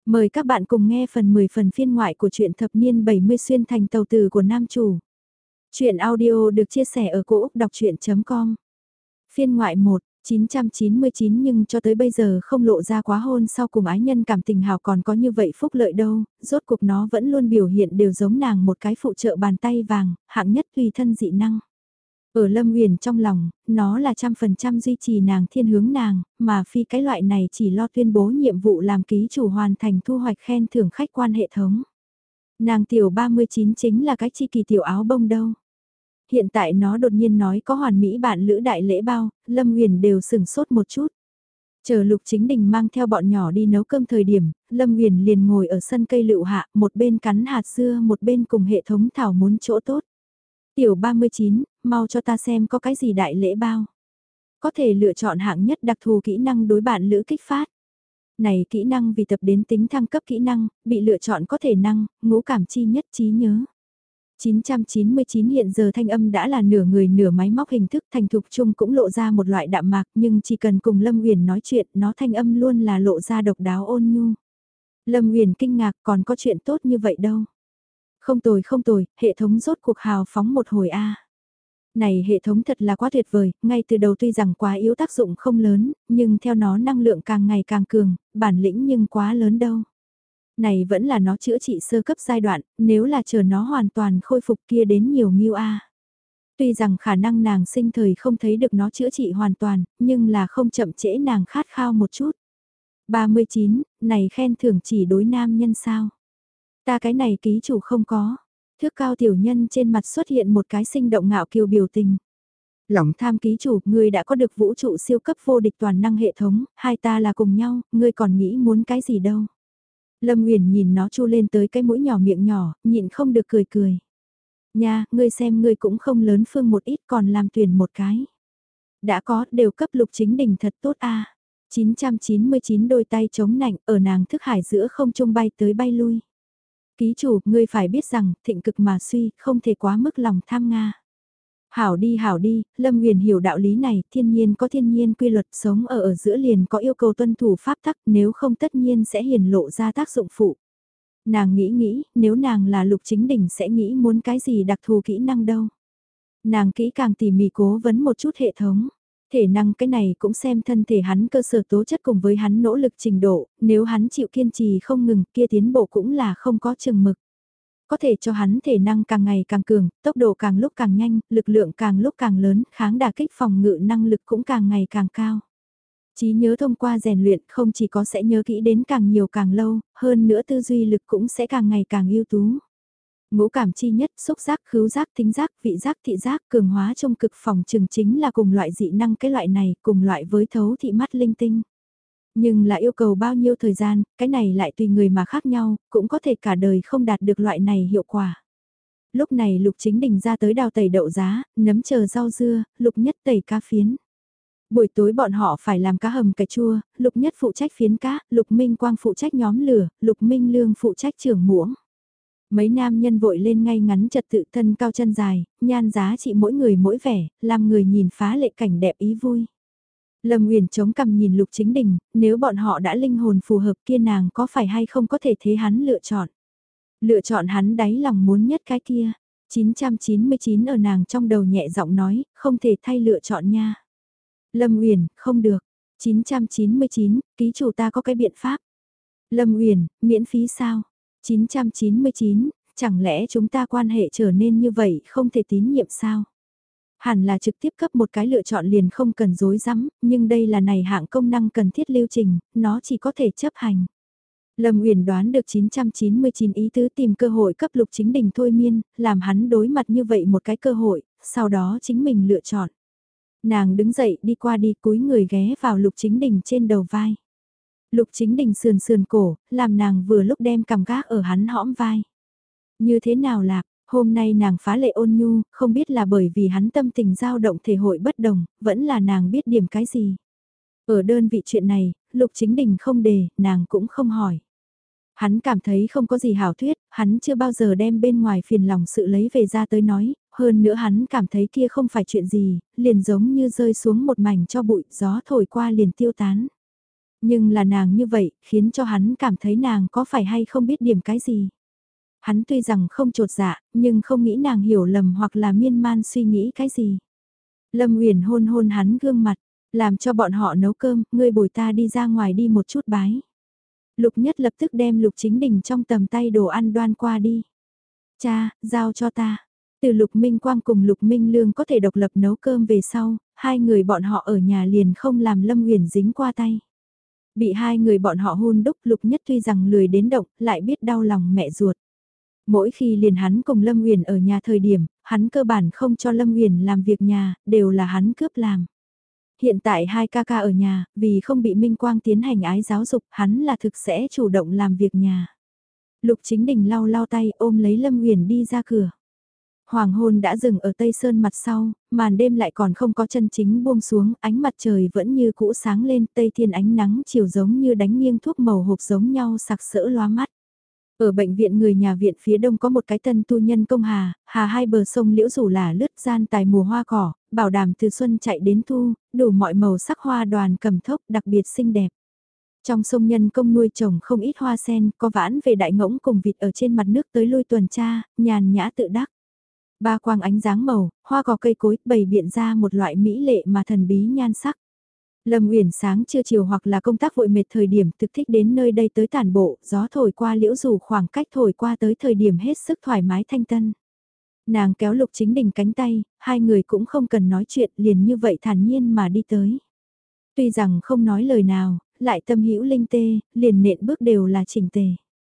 Mời các bạn cùng nghe phần 10 phần phiên ngoại của truyện thập niên 70 xuyên thành tàu tử của nam chủ. Chuyện audio được chia sẻ ở cỗ đọc chuyện.com. Phiên ngoại 1, 999 nhưng cho tới bây giờ không lộ ra quá hôn sau cùng ái nhân cảm tình hào còn có như vậy phúc lợi đâu, rốt cuộc nó vẫn luôn biểu hiện đều giống nàng một cái phụ trợ bàn tay vàng, hạng nhất tùy thân dị năng. Ở Lâm Huyền trong lòng, nó là 100% duy trì nàng thiên hướng nàng, mà phi cái loại này chỉ lo tuyên bố nhiệm vụ làm ký chủ hoàn thành thu hoạch khen thưởng khách quan hệ thống. Nàng tiểu 39 chính là cái chi kỳ tiểu áo bông đâu. Hiện tại nó đột nhiên nói có hoàn mỹ bạn lữ đại lễ bao, Lâm Huyền đều sửng sốt một chút. Chờ Lục Chính Đình mang theo bọn nhỏ đi nấu cơm thời điểm, Lâm Huyền liền ngồi ở sân cây lựu hạ, một bên cắn hạt dưa một bên cùng hệ thống thảo muốn chỗ tốt. Tiểu 39, mau cho ta xem có cái gì đại lễ bao. Có thể lựa chọn hạng nhất đặc thù kỹ năng đối bạn lữ kích phát. Này kỹ năng vì tập đến tính thăng cấp kỹ năng, bị lựa chọn có thể năng, ngũ cảm chi nhất trí nhớ. 999 hiện giờ thanh âm đã là nửa người nửa máy móc hình thức thành thục chung cũng lộ ra một loại đạm mạc nhưng chỉ cần cùng Lâm Huyền nói chuyện nó thanh âm luôn là lộ ra độc đáo ôn nhu. Lâm Huyền kinh ngạc còn có chuyện tốt như vậy đâu. Không tồi, hệ thống rốt cuộc hào phóng một hồi a. Này hệ thống thật là quá tuyệt vời, ngay từ đầu tuy rằng quá yếu tác dụng không lớn, nhưng theo nó năng lượng càng ngày càng cường, bản lĩnh nhưng quá lớn đâu. Này vẫn là nó chữa trị sơ cấp giai đoạn, nếu là chờ nó hoàn toàn khôi phục kia đến nhiều nghiêu a. Tuy rằng khả năng nàng sinh thời không thấy được nó chữa trị hoàn toàn, nhưng là không chậm trễ nàng khát khao một chút. 39, này khen thưởng chỉ đối nam nhân sao? Ta cái này ký chủ không có. Thước cao tiểu nhân trên mặt xuất hiện một cái sinh động ngạo kiều biểu tình. Lòng tham ký chủ, ngươi đã có được vũ trụ siêu cấp vô địch toàn năng hệ thống, hai ta là cùng nhau, ngươi còn nghĩ muốn cái gì đâu. Lâm Huyền nhìn nó chu lên tới cái mũi nhỏ miệng nhỏ, nhịn không được cười cười. Nha, ngươi xem ngươi cũng không lớn phương một ít còn làm tuyển một cái. Đã có, đều cấp Lục Chính Đình thật tốt a. 999 đôi tay chống nạnh ở nàng thức hải giữa không trung bay tới bay lui. Ký chủ, ngươi phải biết rằng, thịnh cực mà suy, không thể quá mức lòng tham Nga. Hảo đi, Lâm Huyền hiểu đạo lý này, thiên nhiên có thiên nhiên quy luật sống ở giữa liền có yêu cầu tuân thủ pháp tắc, nếu không tất nhiên sẽ hiển lộ ra tác dụng phụ. Nàng nghĩ, nếu nàng là Lục Chính Đỉnh sẽ nghĩ muốn cái gì đặc thù kỹ năng đâu. Nàng kỹ càng tỉ mỉ cố vấn một chút hệ thống. Thể năng cái này cũng xem thân thể hắn cơ sở tố chất cùng với hắn nỗ lực trình độ, nếu hắn chịu kiên trì không ngừng kia tiến bộ cũng là không có chừng mực. Có thể cho hắn thể năng càng ngày càng cường, tốc độ càng lúc càng nhanh, lực lượng càng lúc càng lớn, kháng đả kích phòng ngự năng lực cũng càng ngày càng cao. Trí nhớ thông qua rèn luyện không chỉ có sẽ nhớ kỹ đến càng nhiều càng lâu, hơn nữa tư duy lực cũng sẽ càng ngày càng ưu tú. Ngũ cảm chi nhất, xúc giác, khứu giác, thính giác, vị giác, thị giác, cường hóa trong cực phòng trường chính là cùng loại dị năng cái loại này, cùng loại với thấu thị mắt linh tinh. Nhưng là yêu cầu bao nhiêu thời gian, cái này lại tùy người mà khác nhau, cũng có thể cả đời không đạt được loại này hiệu quả. Lúc này Lục Chính Đình ra tới đào tẩy đậu giá, nấm chờ rau dưa, Lục Nhất tẩy cá phiến. Buổi tối bọn họ phải làm cá hầm cà chua, Lục Nhất phụ trách phiến cá, Lục Minh Quang phụ trách nhóm lửa, Lục Minh Lương phụ trách trưởng muỗng. Mấy nam nhân vội lên ngay ngắn trật tự thân cao chân dài, nhan giá trị mỗi người mỗi vẻ, làm người nhìn phá lệ cảnh đẹp ý vui. Lâm Huyền chống cằm nhìn Lục Chính Đình, nếu bọn họ đã linh hồn phù hợp kia nàng có phải hay không có thể thế hắn lựa chọn. Lựa chọn hắn đáy lòng muốn nhất cái kia. 999 ở nàng trong đầu nhẹ giọng nói, không thể thay lựa chọn nha. Lâm Huyền, không được. 999, ký chủ ta có cái biện pháp. Lâm Huyền, miễn phí sao? 999, chẳng lẽ chúng ta quan hệ trở nên như vậy không thể tín nhiệm sao? Hẳn là trực tiếp cấp một cái lựa chọn liền không cần dối rắm, nhưng đây là này hạng công năng cần thiết lưu trình, nó chỉ có thể chấp hành. Lâm Uyển đoán được 999 ý tứ tìm cơ hội cấp Lục Chính Đình thôi miên, làm hắn đối mặt như vậy một cái cơ hội, sau đó chính mình lựa chọn. Nàng đứng dậy đi qua đi cúi người ghé vào Lục Chính Đình trên đầu vai. Lục Chính Đình sườn sườn cổ, làm nàng vừa lúc đem cằm gác ở hắn hõm vai. Như thế nào Lạc, hôm nay nàng phá lệ ôn nhu, không biết là bởi vì hắn tâm tình dao động thể hội bất đồng, vẫn là nàng biết điểm cái gì. Ở đơn vị chuyện này, Lục Chính Đình không đề, nàng cũng không hỏi. Hắn cảm thấy không có gì hảo thuyết, hắn chưa bao giờ đem bên ngoài phiền lòng sự lấy về ra tới nói, hơn nữa hắn cảm thấy kia không phải chuyện gì, liền giống như rơi xuống một mảnh cho bụi, gió thổi qua liền tiêu tán. Nhưng là nàng như vậy, khiến cho hắn cảm thấy nàng có phải hay không biết điểm cái gì. Hắn tuy rằng không trột dạ, nhưng không nghĩ nàng hiểu lầm hoặc là miên man suy nghĩ cái gì. Lâm Uyển hôn hôn hắn gương mặt, làm cho bọn họ nấu cơm, ngươi bồi ta đi ra ngoài đi một chút bái. Lục Nhất lập tức đem Lục Chính Đình trong tầm tay đồ ăn đoan qua đi. Cha, giao cho ta. Từ Lục Minh Quang cùng Lục Minh Lương có thể độc lập nấu cơm về sau, hai người bọn họ ở nhà liền không làm Lâm Uyển dính qua tay. Bị hai người bọn họ hôn đúc, Lục Nhất tuy rằng lười đến động, lại biết đau lòng mẹ ruột. Mỗi khi liền hắn cùng Lâm Uyển ở nhà thời điểm, hắn cơ bản không cho Lâm Uyển làm việc nhà, đều là hắn cướp làm. Hiện tại hai ca ca ở nhà, vì không bị Minh Quang tiến hành ái giáo dục, hắn là thực sẽ chủ động làm việc nhà. Lục Chính Đình lau lau tay ôm lấy Lâm Uyển đi ra cửa. Hoàng hôn đã dừng ở Tây Sơn mặt sau, màn đêm lại còn không có chân chính buông xuống, ánh mặt trời vẫn như cũ sáng lên, Tây Thiên ánh nắng chiều giống như đánh nghiêng thuốc màu hộp giống nhau sặc sỡ lóa mắt. Ở bệnh viện người nhà viện phía đông có một cái tân tu nhân công hà hai bờ sông liễu rủ là lướt gian tài mùa hoa cỏ, bảo đảm từ xuân chạy đến thu, đủ mọi màu sắc hoa đoàn cầm thốc đặc biệt xinh đẹp. Trong sông nhân công nuôi trồng không ít hoa sen, có vãn về đại ngỗng cùng vịt ở trên mặt nước tới lui tuần tra, nhàn nhã tự đắc. Ba quang ánh dáng màu, hoa cỏ cây cối bày biện ra một loại mỹ lệ mà thần bí nhan sắc. Lâm Uyển sáng trưa chiều hoặc là công tác vội mệt thời điểm thực thích đến nơi đây tới tản bộ, gió thổi qua liễu rủ khoảng cách thổi qua tới thời điểm hết sức thoải mái thanh tân. Nàng kéo Lục Chính Đình cánh tay, hai người cũng không cần nói chuyện liền như vậy thản nhiên mà đi tới. Tuy rằng không nói lời nào, lại tâm hữu linh tê, liền nện bước đều là chỉnh tề.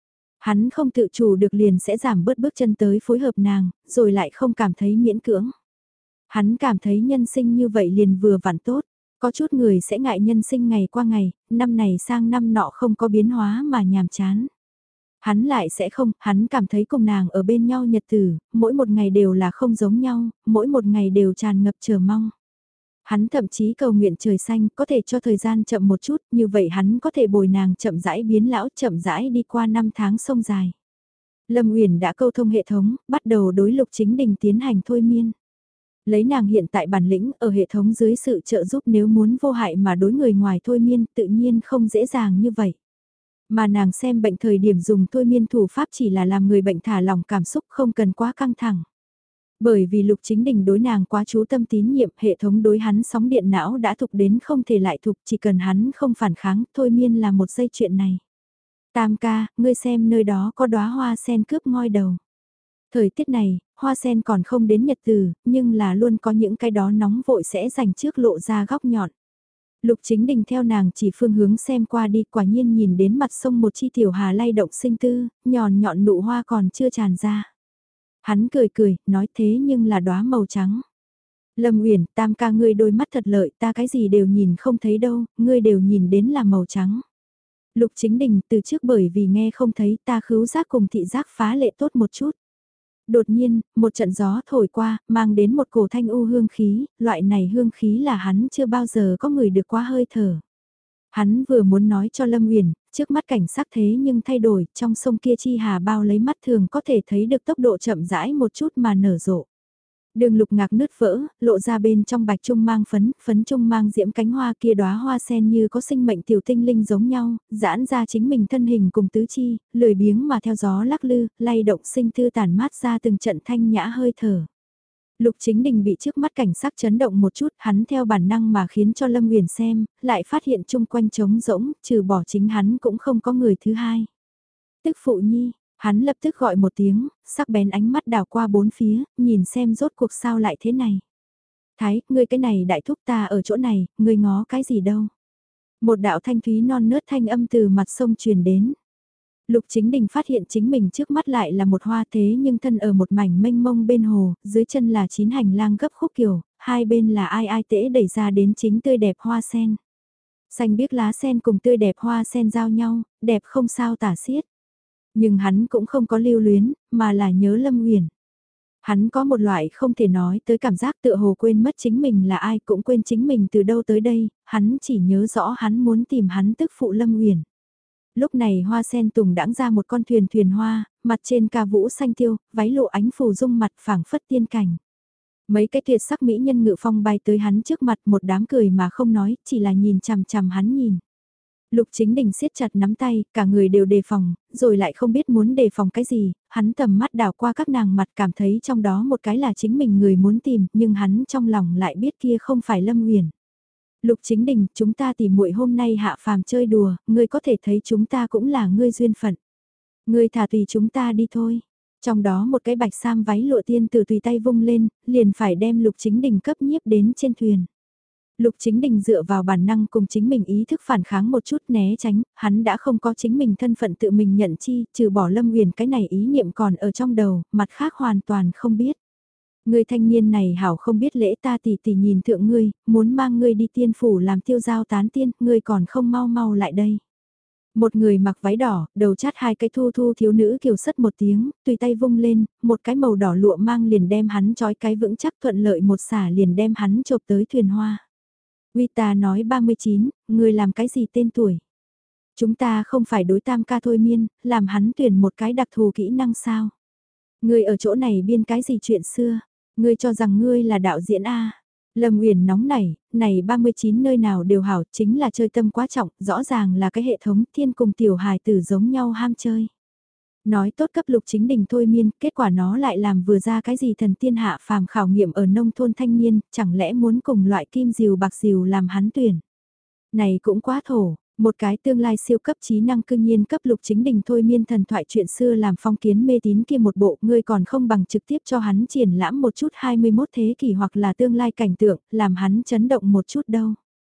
Hắn không tự chủ được liền sẽ giảm bớt bước chân tới phối hợp nàng, rồi lại không cảm thấy miễn cưỡng. Hắn cảm thấy nhân sinh như vậy liền vừa vặn tốt. Có chút người sẽ ngại nhân sinh ngày qua ngày, năm này sang năm nọ không có biến hóa mà nhàm chán. Hắn lại sẽ không, hắn cảm thấy cùng nàng ở bên nhau nhật tử, mỗi một ngày đều là không giống nhau, mỗi một ngày đều tràn ngập chờ mong. Hắn thậm chí cầu nguyện trời xanh có thể cho thời gian chậm một chút, như vậy hắn có thể bồi nàng chậm rãi biến lão chậm rãi đi qua năm tháng sông dài. Lâm Uyển đã câu thông hệ thống, bắt đầu đối Lục Chính Đình tiến hành thôi miên. Lấy nàng hiện tại bản lĩnh ở hệ thống dưới sự trợ giúp nếu muốn vô hại mà đối người ngoài thôi miên tự nhiên không dễ dàng như vậy. Mà nàng xem bệnh thời điểm dùng thôi miên thủ pháp chỉ là làm người bệnh thả lỏng cảm xúc không cần quá căng thẳng. Bởi vì Lục Chính Đình đối nàng quá chú tâm tín nhiệm hệ thống đối hắn sóng điện não đã thục đến không thể lại thục chỉ cần hắn không phản kháng thôi miên là một dây chuyện này. Tam ca, ngươi xem nơi đó có đóa hoa sen cướp ngoi đầu. Thời tiết này, hoa sen còn không đến nhật từ, nhưng là luôn có những cái đó nóng vội sẽ dành trước lộ ra góc nhọn. Lục Chính Đình theo nàng chỉ phương hướng xem qua đi quả nhiên nhìn đến mặt sông một chi tiểu hà lay động sinh tư, nhọn nụ hoa còn chưa tràn ra. Hắn cười cười, nói thế nhưng là đóa màu trắng. Lâm Uyển, tam ca ngươi đôi mắt thật lợi, ta cái gì đều nhìn không thấy đâu, ngươi đều nhìn đến là màu trắng. Lục Chính Đình từ trước bởi vì nghe không thấy ta khứu giác cùng thị giác phá lệ tốt một chút. Đột nhiên, một trận gió thổi qua, mang đến một cổ thanh u hương khí, loại này hương khí là hắn chưa bao giờ có người được qua hơi thở. Hắn vừa muốn nói cho Lâm Uyển, trước mắt cảnh sắc thế nhưng thay đổi, trong sông kia chi hà bao lấy mắt thường có thể thấy được tốc độ chậm rãi một chút mà nở rộ. Đường lục ngạc nứt vỡ, lộ ra bên trong bạch trung mang phấn trung mang diễm cánh hoa kia đóa hoa sen như có sinh mệnh tiểu tinh linh giống nhau, giãn ra chính mình thân hình cùng tứ chi, lười biếng mà theo gió lắc lư, lay động sinh tư tản mát ra từng trận thanh nhã hơi thở. Lục Chính Đình bị trước mắt cảnh sắc chấn động một chút, hắn theo bản năng mà khiến cho Lâm Uyển xem, lại phát hiện chung quanh trống rỗng, trừ bỏ chính hắn cũng không có người thứ hai. Tức phụ nhi, hắn lập tức gọi một tiếng, sắc bén ánh mắt đảo qua bốn phía, nhìn xem rốt cuộc sao lại thế này. Thái, ngươi cái này đại thúc ta ở chỗ này, ngươi ngó cái gì đâu. Một đạo thanh thúy non nớt thanh âm từ mặt sông truyền đến. Lục Chính Đình phát hiện chính mình trước mắt lại là một hoa thế nhưng thân ở một mảnh mênh mông bên hồ, dưới chân là chín hành lang gấp khúc kiều, hai bên là ai ai tễ đẩy ra đến chính tươi đẹp hoa sen. Xanh biếc lá sen cùng tươi đẹp hoa sen giao nhau, đẹp không sao tả xiết. Nhưng hắn cũng không có lưu luyến, mà là nhớ Lâm Uyển. Hắn có một loại không thể nói tới cảm giác tựa hồ quên mất chính mình là ai cũng quên chính mình từ đâu tới đây, hắn chỉ nhớ rõ hắn muốn tìm hắn tức phụ Lâm Uyển. Lúc này hoa sen tùng đãng ra một con thuyền hoa, mặt trên ca vũ xanh tiêu, váy lộ ánh phù dung mặt phảng phất tiên cảnh. Mấy cái tuyệt sắc mỹ nhân ngự phong bay tới hắn trước mặt một đám cười mà không nói, chỉ là nhìn chằm chằm hắn nhìn. Lục Chính Đình siết chặt nắm tay, cả người đều đề phòng, rồi lại không biết muốn đề phòng cái gì, hắn tầm mắt đảo qua các nàng mặt cảm thấy trong đó một cái là chính mình người muốn tìm, nhưng hắn trong lòng lại biết kia không phải Lâm Uyển. Lục Chính Đình, chúng ta tỉ muội hôm nay hạ phàm chơi đùa, ngươi có thể thấy chúng ta cũng là ngươi duyên phận. Ngươi thả tùy chúng ta đi thôi. Trong đó một cái bạch sam váy lụa tiên từ tùy tay vung lên, liền phải đem Lục Chính Đình cấp nhiếp đến trên thuyền. Lục Chính Đình dựa vào bản năng cùng chính mình ý thức phản kháng một chút né tránh, hắn đã không có chính mình thân phận tự mình nhận chi, trừ bỏ Lâm Uyển cái này ý niệm còn ở trong đầu, mặt khác hoàn toàn không biết. Người thanh niên này hảo không biết lễ ta tỷ tỷ nhìn thượng ngươi, muốn mang ngươi đi tiên phủ làm tiêu giao tán tiên, ngươi còn không mau mau lại đây. Một người mặc váy đỏ, đầu chát hai cái thu thu thiếu nữ kiều sất một tiếng, tùy tay vung lên, một cái màu đỏ lụa mang liền đem hắn trói cái vững chắc thuận lợi một xả liền đem hắn chộp tới thuyền hoa. Uy ta nói 39, ngươi làm cái gì tên tuổi? Chúng ta không phải đối tam ca thôi miên, làm hắn tuyển một cái đặc thù kỹ năng sao? Ngươi ở chỗ này biên cái gì chuyện xưa? Ngươi cho rằng ngươi là đạo diễn A. Lâm Uyển nóng này 39 nơi nào đều hảo, chính là chơi tâm quá trọng, rõ ràng là cái hệ thống thiên cùng tiểu hài tử giống nhau ham chơi. Nói tốt cấp Lục Chính Đình thôi miên, kết quả nó lại làm vừa ra cái gì thần tiên hạ phàm khảo nghiệm ở nông thôn thanh niên, chẳng lẽ muốn cùng loại kim diều bạc diều làm hắn tuyển. Này cũng quá thổ, một cái tương lai siêu cấp trí năng cương nhiên cấp Lục Chính Đình thôi miên thần thoại chuyện xưa làm phong kiến mê tín kia một bộ, ngươi còn không bằng trực tiếp cho hắn triển lãm một chút 21 thế kỷ hoặc là tương lai cảnh tượng, làm hắn chấn động một chút đâu.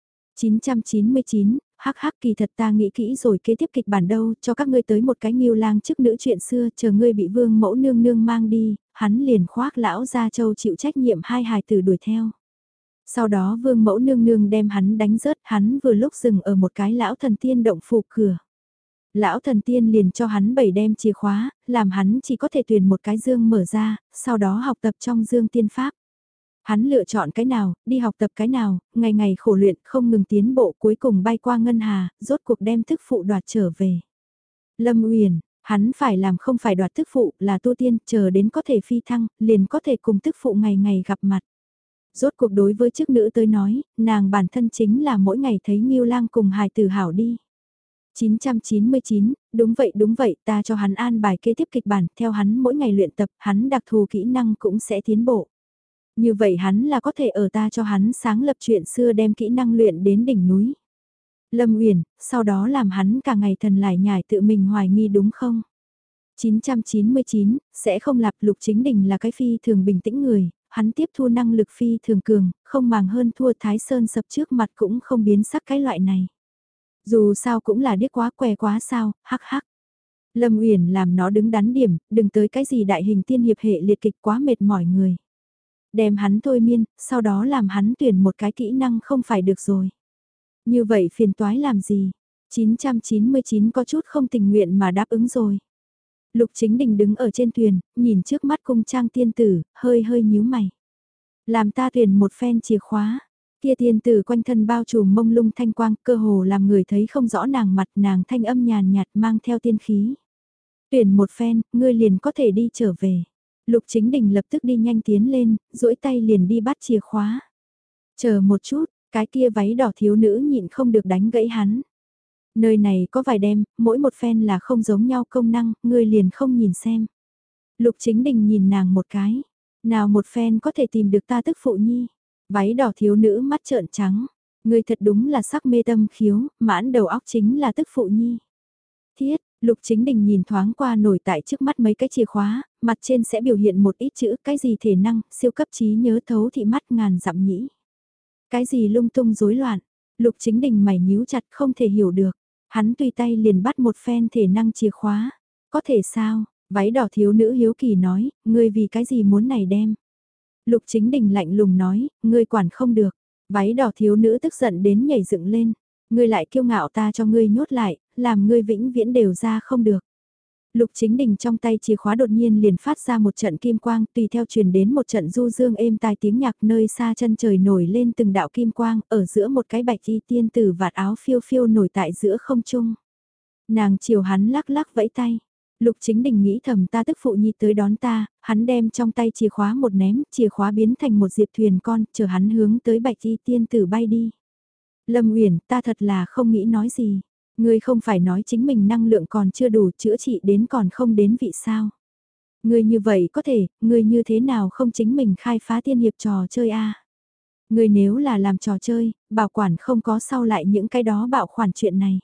999, hắc hắc kỳ thật ta nghĩ kỹ rồi kế tiếp kịch bản đâu, cho các ngươi tới một cái nghiêu lang chức nữ chuyện xưa, chờ ngươi bị vương mẫu nương nương mang đi, hắn liền khoác lão gia châu chịu trách nhiệm hai hài tử đuổi theo. Sau đó vương mẫu nương nương đem hắn đánh rớt, hắn vừa lúc dừng ở một cái lão thần tiên động phủ cửa. Lão thần tiên liền cho hắn 7 đem chìa khóa, làm hắn chỉ có thể tuyển một cái dương mở ra, sau đó học tập trong dương tiên pháp. Hắn lựa chọn cái nào, đi học tập cái nào, ngày ngày khổ luyện không ngừng tiến bộ cuối cùng bay qua ngân hà, rốt cuộc đem thức phụ đoạt trở về. Lâm Uyển, hắn phải làm không phải đoạt thức phụ là tu tiên, chờ đến có thể phi thăng, liền có thể cùng thức phụ ngày ngày gặp mặt. Rốt cuộc đối với chức nữ tới nói, nàng bản thân chính là mỗi ngày thấy Nghiêu Lang cùng hài tử hảo đi. 999, đúng vậy, ta cho hắn an bài kế tiếp kịch bản, theo hắn mỗi ngày luyện tập, hắn đặc thù kỹ năng cũng sẽ tiến bộ. Như vậy hắn là có thể ở ta cho hắn sáng lập chuyện xưa đem kỹ năng luyện đến đỉnh núi. Lâm Uyển, sau đó làm hắn cả ngày thần lại nhải tự mình hoài nghi đúng không? 999, sẽ không lặp Lục Chính Đình là cái phi thường bình tĩnh người, hắn tiếp thu năng lực phi thường cường, không màng hơn thua Thái Sơn sập trước mặt cũng không biến sắc cái loại này. Dù sao cũng là điếc quá què quá sao, hắc hắc. Lâm Uyển làm nó đứng đắn điểm, đừng tới cái gì đại hình tiên hiệp hệ liệt kịch quá mệt mỏi người. Đem hắn thôi miên, sau đó làm hắn tuyển một cái kỹ năng không phải được rồi. Như vậy phiền toái làm gì? 999 có chút không tình nguyện mà đáp ứng rồi. Lục Chính Đình đứng ở trên thuyền, nhìn trước mắt cung trang tiên tử, hơi hơi nhíu mày. Làm ta tuyển một phen chìa khóa. Kia tiên tử quanh thân bao trùm mông lung thanh quang, cơ hồ làm người thấy không rõ nàng mặt, nàng thanh âm nhàn nhạt mang theo tiên khí. Tuyển một phen, ngươi liền có thể đi trở về. Lục Chính Đình lập tức đi nhanh tiến lên, duỗi tay liền đi bắt chìa khóa. Chờ một chút, cái kia váy đỏ thiếu nữ nhịn không được đánh gãy hắn. Nơi này có vài đem, mỗi một phen là không giống nhau công năng, ngươi liền không nhìn xem. Lục Chính Đình nhìn nàng một cái. Nào một phen có thể tìm được ta tức phụ nhi. Váy đỏ thiếu nữ mắt trợn trắng. Ngươi thật đúng là sắc mê tâm khiếu, mãn đầu óc chính là tức phụ nhi. Thiết, Lục Chính Đình nhìn thoáng qua nổi tại trước mắt mấy cái chìa khóa, mặt trên sẽ biểu hiện một ít chữ, cái gì thể năng, siêu cấp trí nhớ thấu thị mắt ngàn dặm nhĩ. Cái gì lung tung rối loạn, Lục Chính Đình mày nhíu chặt không thể hiểu được. Hắn tùy tay liền bắt một phen thể năng chìa khóa. Có thể sao, váy đỏ thiếu nữ hiếu kỳ nói, ngươi vì cái gì muốn này đem. Lục Chính Đình lạnh lùng nói, ngươi quản không được. Váy đỏ thiếu nữ tức giận đến nhảy dựng lên. Ngươi lại kiêu ngạo ta cho ngươi nhốt lại, làm ngươi vĩnh viễn đều ra không được. Lục Chính Đình trong tay chìa khóa đột nhiên liền phát ra một trận kim quang, tùy theo truyền đến một trận du dương êm tai tiếng nhạc nơi xa chân trời nổi lên từng đạo kim quang, ở giữa một cái bạch y tiên tử vạt áo phiêu phiêu nổi tại giữa không trung. Nàng chiều hắn lắc lắc vẫy tay. Lục Chính Đình nghĩ thầm ta tức phụ nhi tới đón ta, hắn đem trong tay chìa khóa một ném, chìa khóa biến thành một diệp thuyền con, chờ hắn hướng tới bạch y tiên tử bay đi. Lâm Uyển, ta thật là không nghĩ nói gì. Ngươi không phải nói chính mình năng lượng còn chưa đủ chữa trị đến còn không đến vị sao. Ngươi như vậy có thể, ngươi như thế nào không chính mình khai phá tiên hiệp trò chơi a? Ngươi nếu là làm trò chơi, bảo quản không có sau lại những cái đó bạo khoản chuyện này.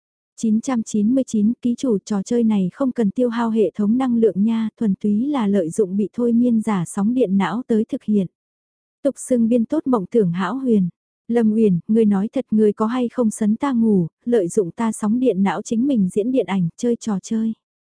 999 ký chủ trò chơi này không cần tiêu hao hệ thống năng lượng nha, thuần túy là lợi dụng bị thôi miên giả sóng điện não tới thực hiện. Tục xưng biên tốt mộng tưởng hão huyền. Lâm Uyển, ngươi nói thật ngươi có hay không sấn ta ngủ, lợi dụng ta sóng điện não chính mình diễn điện ảnh, chơi trò chơi.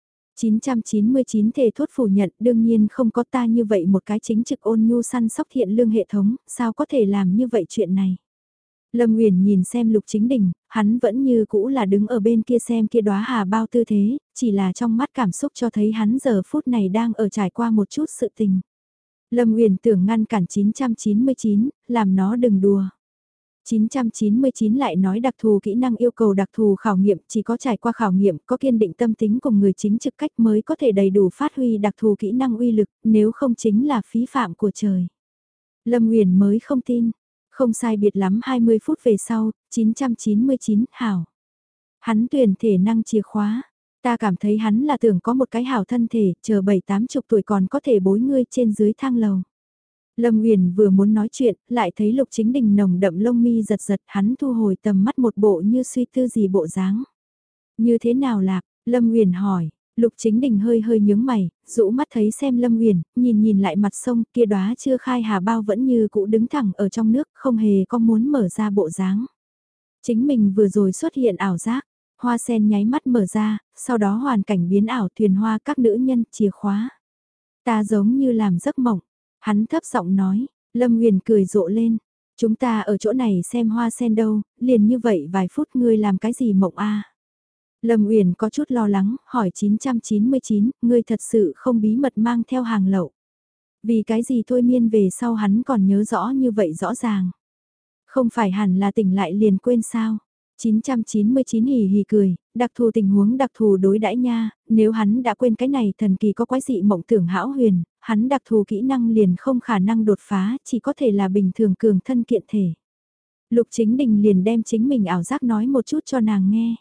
999 thề thốt phủ nhận đương nhiên không có ta như vậy một cái chính trực ôn nhu săn sóc thiện lương hệ thống, sao có thể làm như vậy chuyện này. Lâm Uyển nhìn xem Lục Chính Đình, hắn vẫn như cũ là đứng ở bên kia xem kia đóa hà bao tư thế, chỉ là trong mắt cảm xúc cho thấy hắn giờ phút này đang ở trải qua một chút sự tình. Lâm Uyển tưởng ngăn cản 999, làm nó đừng đùa. 999 lại nói đặc thù kỹ năng yêu cầu đặc thù khảo nghiệm, chỉ có trải qua khảo nghiệm, có kiên định tâm tính cùng người chính trực cách mới có thể đầy đủ phát huy đặc thù kỹ năng uy lực, nếu không chính là phí phạm của trời. Lâm Uyển mới không tin, không sai biệt lắm 20 phút về sau, 999, hảo. Hắn tuyển thể năng chìa khóa, ta cảm thấy hắn là tưởng có một cái hảo thân thể, chờ 7-80 tuổi còn có thể bối ngươi trên dưới thang lầu. Lâm Uyển vừa muốn nói chuyện, lại thấy Lục Chính Đình nồng đậm lông mi giật giật, hắn thu hồi tầm mắt một bộ như suy tư gì bộ dáng. Như thế nào lạc? Lâm Uyển hỏi. Lục Chính Đình hơi hơi nhướng mày, rũ mắt thấy xem Lâm Uyển, nhìn lại mặt sông, kia đóa chưa khai hà bao vẫn như cũ đứng thẳng ở trong nước, không hề có muốn mở ra bộ dáng. Chính mình vừa rồi xuất hiện ảo giác, hoa sen nháy mắt mở ra, sau đó hoàn cảnh biến ảo thuyền hoa các nữ nhân chìa khóa. Ta giống như làm giấc mộng. Hắn thấp giọng nói, Lâm Nguyền cười rộ lên, chúng ta ở chỗ này xem hoa sen đâu, liền như vậy vài phút ngươi làm cái gì mộng a? Lâm Uyển có chút lo lắng, hỏi 999, ngươi thật sự không bí mật mang theo hàng lậu. Vì cái gì thôi miên về sau hắn còn nhớ rõ như vậy rõ ràng. Không phải hẳn là tỉnh lại liền quên sao? 999 hì hì cười, đặc thù tình huống đặc thù đối đãi nha, nếu hắn đã quên cái này thần kỳ có quái dị mộng tưởng hão huyền, hắn đặc thù kỹ năng liền không khả năng đột phá, chỉ có thể là bình thường cường thân kiện thể. Lục Chính Đình liền đem chính mình ảo giác nói một chút cho nàng nghe.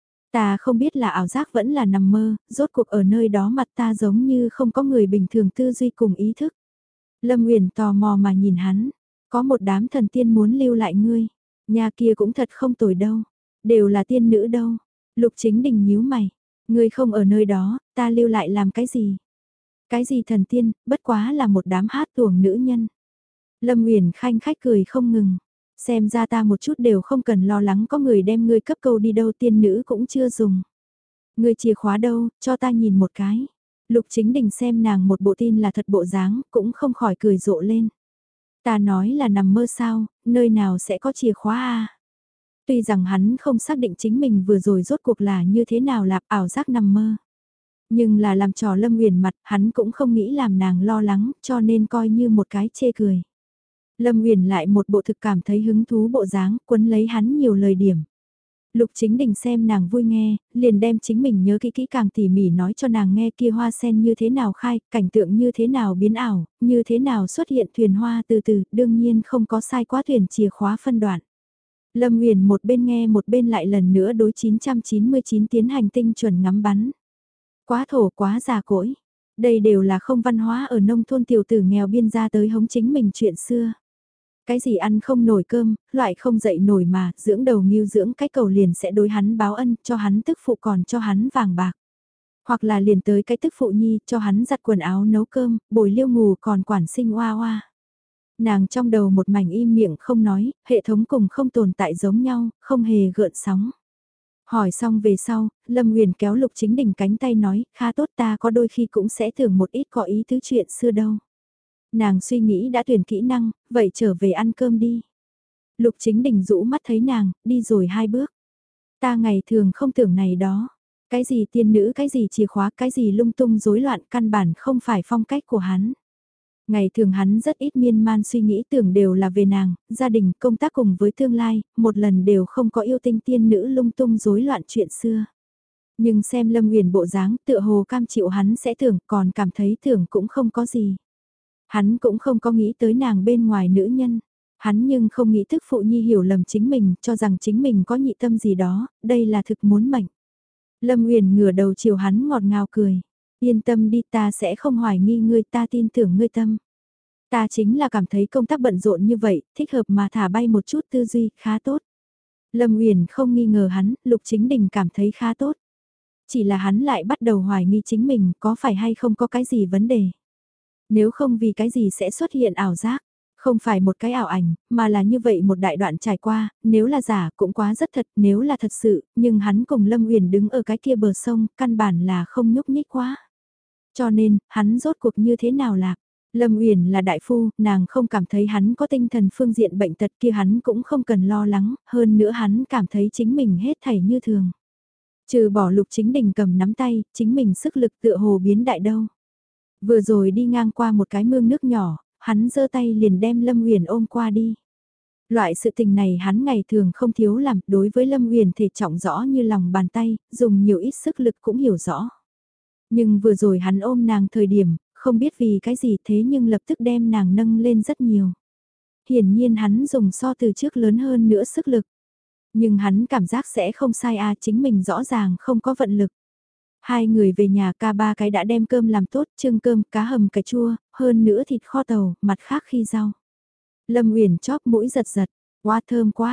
Ta không biết là ảo giác vẫn là nằm mơ, rốt cuộc ở nơi đó mặt ta giống như không có người bình thường tư duy cùng ý thức. Lâm Uyển tò mò mà nhìn hắn, có một đám thần tiên muốn lưu lại ngươi, nhà kia cũng thật không tồi đâu, đều là tiên nữ đâu. Lục Chính Đình nhíu mày, ngươi không ở nơi đó, ta lưu lại làm cái gì? Cái gì thần tiên, bất quá là một đám hát tuồng nữ nhân. Lâm Uyển khanh khách cười không ngừng, xem ra ta một chút đều không cần lo lắng có người đem ngươi cấp câu đi đâu, tiên nữ cũng chưa dùng. Ngươi chìa khóa đâu, cho ta nhìn một cái. Lục Chính Đình xem nàng một bộ tin là thật bộ dáng, cũng không khỏi cười rộ lên. Ta nói là nằm mơ sao, nơi nào sẽ có chìa khóa a? Tuy rằng hắn không xác định chính mình vừa rồi rốt cuộc là như thế nào lạc ảo giác nằm mơ. Nhưng là làm trò Lâm Uyển mặt, hắn cũng không nghĩ làm nàng lo lắng, cho nên coi như một cái chê cười. Lâm Uyển lại một bộ thực cảm thấy hứng thú bộ dáng, quấn lấy hắn nhiều lời điểm. Lục Chính Đình xem nàng vui nghe, liền đem chính mình nhớ kỹ kỹ càng tỉ mỉ nói cho nàng nghe kia hoa sen như thế nào khai, cảnh tượng như thế nào biến ảo, như thế nào xuất hiện thuyền hoa từ từ, đương nhiên không có sai quá thuyền chìa khóa phân đoạn. Lâm Uyển một bên nghe một bên lại lần nữa đối 999 tiến hành tinh chuẩn ngắm bắn. Quá thổ quá già cỗi, đây đều là không văn hóa ở nông thôn tiểu tử nghèo biên ra tới hống chính mình chuyện xưa. Cái gì ăn không nổi cơm, loại không dậy nổi mà, dưỡng đầu nghiêu dưỡng cái cầu liền sẽ đối hắn báo ân, cho hắn tức phụ còn cho hắn vàng bạc. Hoặc là liền tới cái tức phụ nhi, cho hắn giặt quần áo nấu cơm, bồi liêu ngủ còn quản sinh oa oa. Nàng trong đầu một mảnh im miệng không nói, hệ thống cùng không tồn tại giống nhau, không hề gợn sóng. Hỏi xong về sau, Lâm Nguyền kéo Lục Chính Đình cánh tay nói, khá tốt ta có đôi khi cũng sẽ tưởng một ít có ý tứ chuyện xưa đâu. Nàng suy nghĩ đã tuyển kỹ năng, vậy trở về ăn cơm đi. Lục Chính Đình rũ mắt thấy nàng, đi rồi 2 bước. Ta ngày thường không tưởng này đó. Cái gì tiên nữ, cái gì chìa khóa, cái gì lung tung rối loạn căn bản không phải phong cách của hắn. Ngày thường hắn rất ít miên man suy nghĩ tưởng đều là về nàng, gia đình, công tác cùng với tương lai, một lần đều không có yêu tinh tiên nữ lung tung rối loạn chuyện xưa. Nhưng xem Lâm Nguyền bộ dáng tựa hồ cam chịu hắn sẽ tưởng còn cảm thấy tưởng cũng không có gì. Hắn cũng không có nghĩ tới nàng bên ngoài nữ nhân. Hắn nhưng không nghĩ thức phụ nhi hiểu lầm chính mình, cho rằng chính mình có nhị tâm gì đó, đây là thực muốn mệnh. Lâm Uyển ngửa đầu chiều hắn ngọt ngào cười. Yên tâm đi, ta sẽ không hoài nghi ngươi, ta tin tưởng ngươi tâm. Ta chính là cảm thấy công tác bận rộn như vậy, thích hợp mà thả bay một chút tư duy, khá tốt. Lâm Uyển không nghi ngờ hắn, Lục Chính Đình cảm thấy khá tốt. Chỉ là hắn lại bắt đầu hoài nghi chính mình có phải hay không có cái gì vấn đề. Nếu không vì cái gì sẽ xuất hiện ảo giác. Không phải một cái ảo ảnh, mà là như vậy một đại đoạn trải qua, nếu là giả cũng quá rất thật, nếu là thật sự, nhưng hắn cùng Lâm Uyển đứng ở cái kia bờ sông, căn bản là không nhúc nhích quá. Cho nên, hắn rốt cuộc như thế nào lạc? Lâm Uyển là đại phu, nàng không cảm thấy hắn có tinh thần phương diện bệnh tật kia, hắn cũng không cần lo lắng, hơn nữa hắn cảm thấy chính mình hết thảy như thường. Trừ bỏ Lục Chính Đình cầm nắm tay, chính mình sức lực tựa hồ biến đại đâu. Vừa rồi đi ngang qua một cái mương nước nhỏ, hắn giơ tay liền đem Lâm Uyển ôm qua đi. Loại sự tình này hắn ngày thường không thiếu làm, đối với Lâm Uyển thể trọng rõ như lòng bàn tay, dùng nhiều ít sức lực cũng hiểu rõ. Nhưng vừa rồi hắn ôm nàng thời điểm, không biết vì cái gì thế nhưng lập tức đem nàng nâng lên rất nhiều. Hiển nhiên hắn dùng so từ trước lớn hơn nữa sức lực. Nhưng hắn cảm giác sẽ không sai chính mình rõ ràng không có vận lực. Hai người về nhà, ca ba cái đã đem cơm làm tốt, trưng cơm, cá hầm cà chua, hơn nữa thịt kho tàu, mặt khác khi rau. Lâm Uyển chóp mũi giật giật, quá thơm quá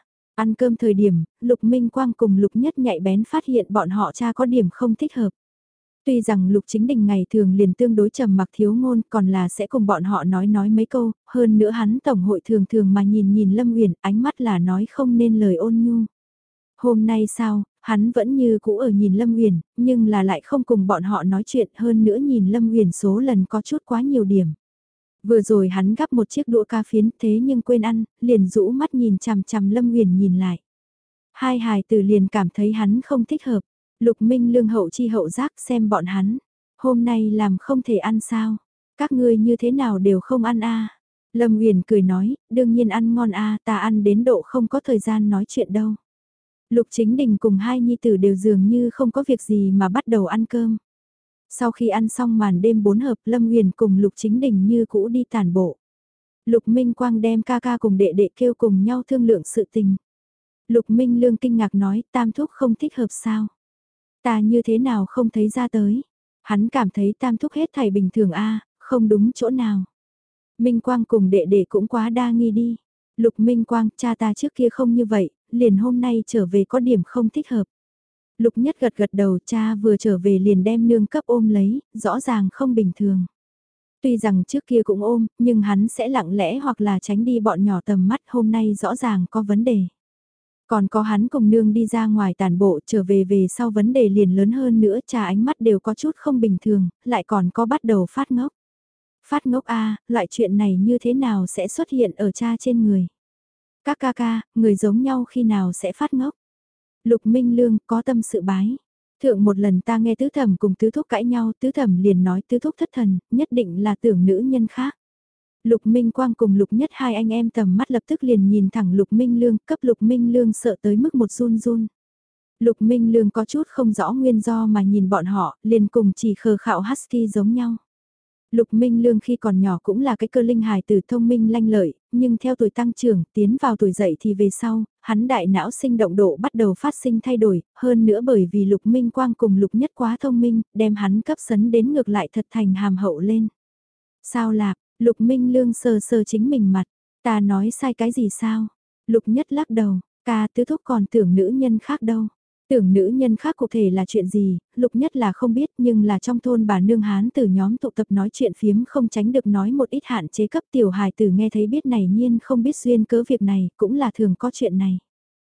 Ăn cơm thời điểm, Lục Minh Quang cùng Lục Nhất nhạy bén phát hiện bọn họ cha có điểm không thích hợp. Tuy rằng Lục Chính Đình ngày thường liền tương đối trầm mặc thiếu ngôn, còn là sẽ cùng bọn họ nói mấy câu, hơn nữa hắn tổng hội thường thường mà nhìn Lâm Uyển, ánh mắt là nói không nên lời ôn nhu. Hôm nay sao, hắn vẫn như cũ ở nhìn Lâm Uyển, nhưng là lại không cùng bọn họ nói chuyện, hơn nữa nhìn Lâm Uyển số lần có chút quá nhiều điểm. Vừa rồi hắn gắp một chiếc đũa ca phiến thế nhưng quên ăn, liền rũ mắt nhìn chằm chằm Lâm Uyển nhìn lại. Hai hài tử liền cảm thấy hắn không thích hợp. Lục Minh Lương hậu chi hậu giác xem bọn hắn. Hôm nay làm không thể ăn sao? Các ngươi như thế nào đều không ăn Lâm Uyển cười nói, đương nhiên ăn ngon ta ăn đến độ không có thời gian nói chuyện đâu. Lục Chính Đình cùng hai nhi tử đều dường như không có việc gì mà bắt đầu ăn cơm. Sau khi ăn xong màn đêm 4 hợp, Lâm Uyển cùng Lục Chính Đình như cũ đi tản bộ. Lục Minh Quang đem ca ca cùng đệ đệ kêu cùng nhau thương lượng sự tình. Lục Minh Lương kinh ngạc nói, Tam Thúc không thích hợp sao? Ta như thế nào không thấy ra tới? Hắn cảm thấy Tam Thúc hết thảy bình thường không đúng chỗ nào. Minh Quang cùng đệ đệ cũng quá đa nghi đi. Lục Minh Quang, cha ta trước kia không như vậy, liền hôm nay trở về có điểm không thích hợp. Lục Nhất gật gật đầu, cha vừa trở về liền đem nương cấp ôm lấy, rõ ràng không bình thường. Tuy rằng trước kia cũng ôm, nhưng hắn sẽ lặng lẽ hoặc là tránh đi bọn nhỏ tầm mắt, hôm nay rõ ràng có vấn đề. Còn có hắn cùng nương đi ra ngoài tàn bộ trở về sau vấn đề liền lớn hơn nữa, cha ánh mắt đều có chút không bình thường, lại còn có bắt đầu phát ngốc. Phát ngốc loại chuyện này như thế nào sẽ xuất hiện ở cha trên người? Các ca, người giống nhau khi nào sẽ phát ngốc? Lục Minh Lương có tâm sự bái. Thượng một lần ta nghe tứ thẩm cùng tứ thúc cãi nhau, tứ thẩm liền nói tứ thúc thất thần, nhất định là tưởng nữ nhân khác. Lục Minh Quang cùng Lục Nhất hai anh em tầm mắt lập tức liền nhìn thẳng Lục Minh Lương, cấp Lục Minh Lương sợ tới mức một run run. Lục Minh Lương có chút không rõ nguyên do mà nhìn bọn họ, liền cùng chỉ khờ khạo husky giống nhau. Lục Minh Lương khi còn nhỏ cũng là cái cơ linh hài tử thông minh lanh lợi, nhưng theo tuổi tăng trưởng, tiến vào tuổi dậy thì về sau, hắn đại não sinh động độ bắt đầu phát sinh thay đổi, hơn nữa bởi vì Lục Minh Quang cùng Lục Nhất quá thông minh, đem hắn cấp sấn đến ngược lại thật thành hàm hậu lên. Sao lạc, Lục Minh Lương sờ sờ chính mình mặt, ta nói sai cái gì sao? Lục Nhất lắc đầu, ca tứ thúc còn tưởng nữ nhân khác đâu. Tưởng nữ nhân khác cụ thể là chuyện gì, Lục Nhất là không biết nhưng là trong thôn bà nương Hán từ nhóm tụ tập nói chuyện phiếm không tránh được nói một ít hạn chế cấp tiểu hài tử nghe thấy biết này nhiên không biết duyên cớ việc này, cũng là thường có chuyện này.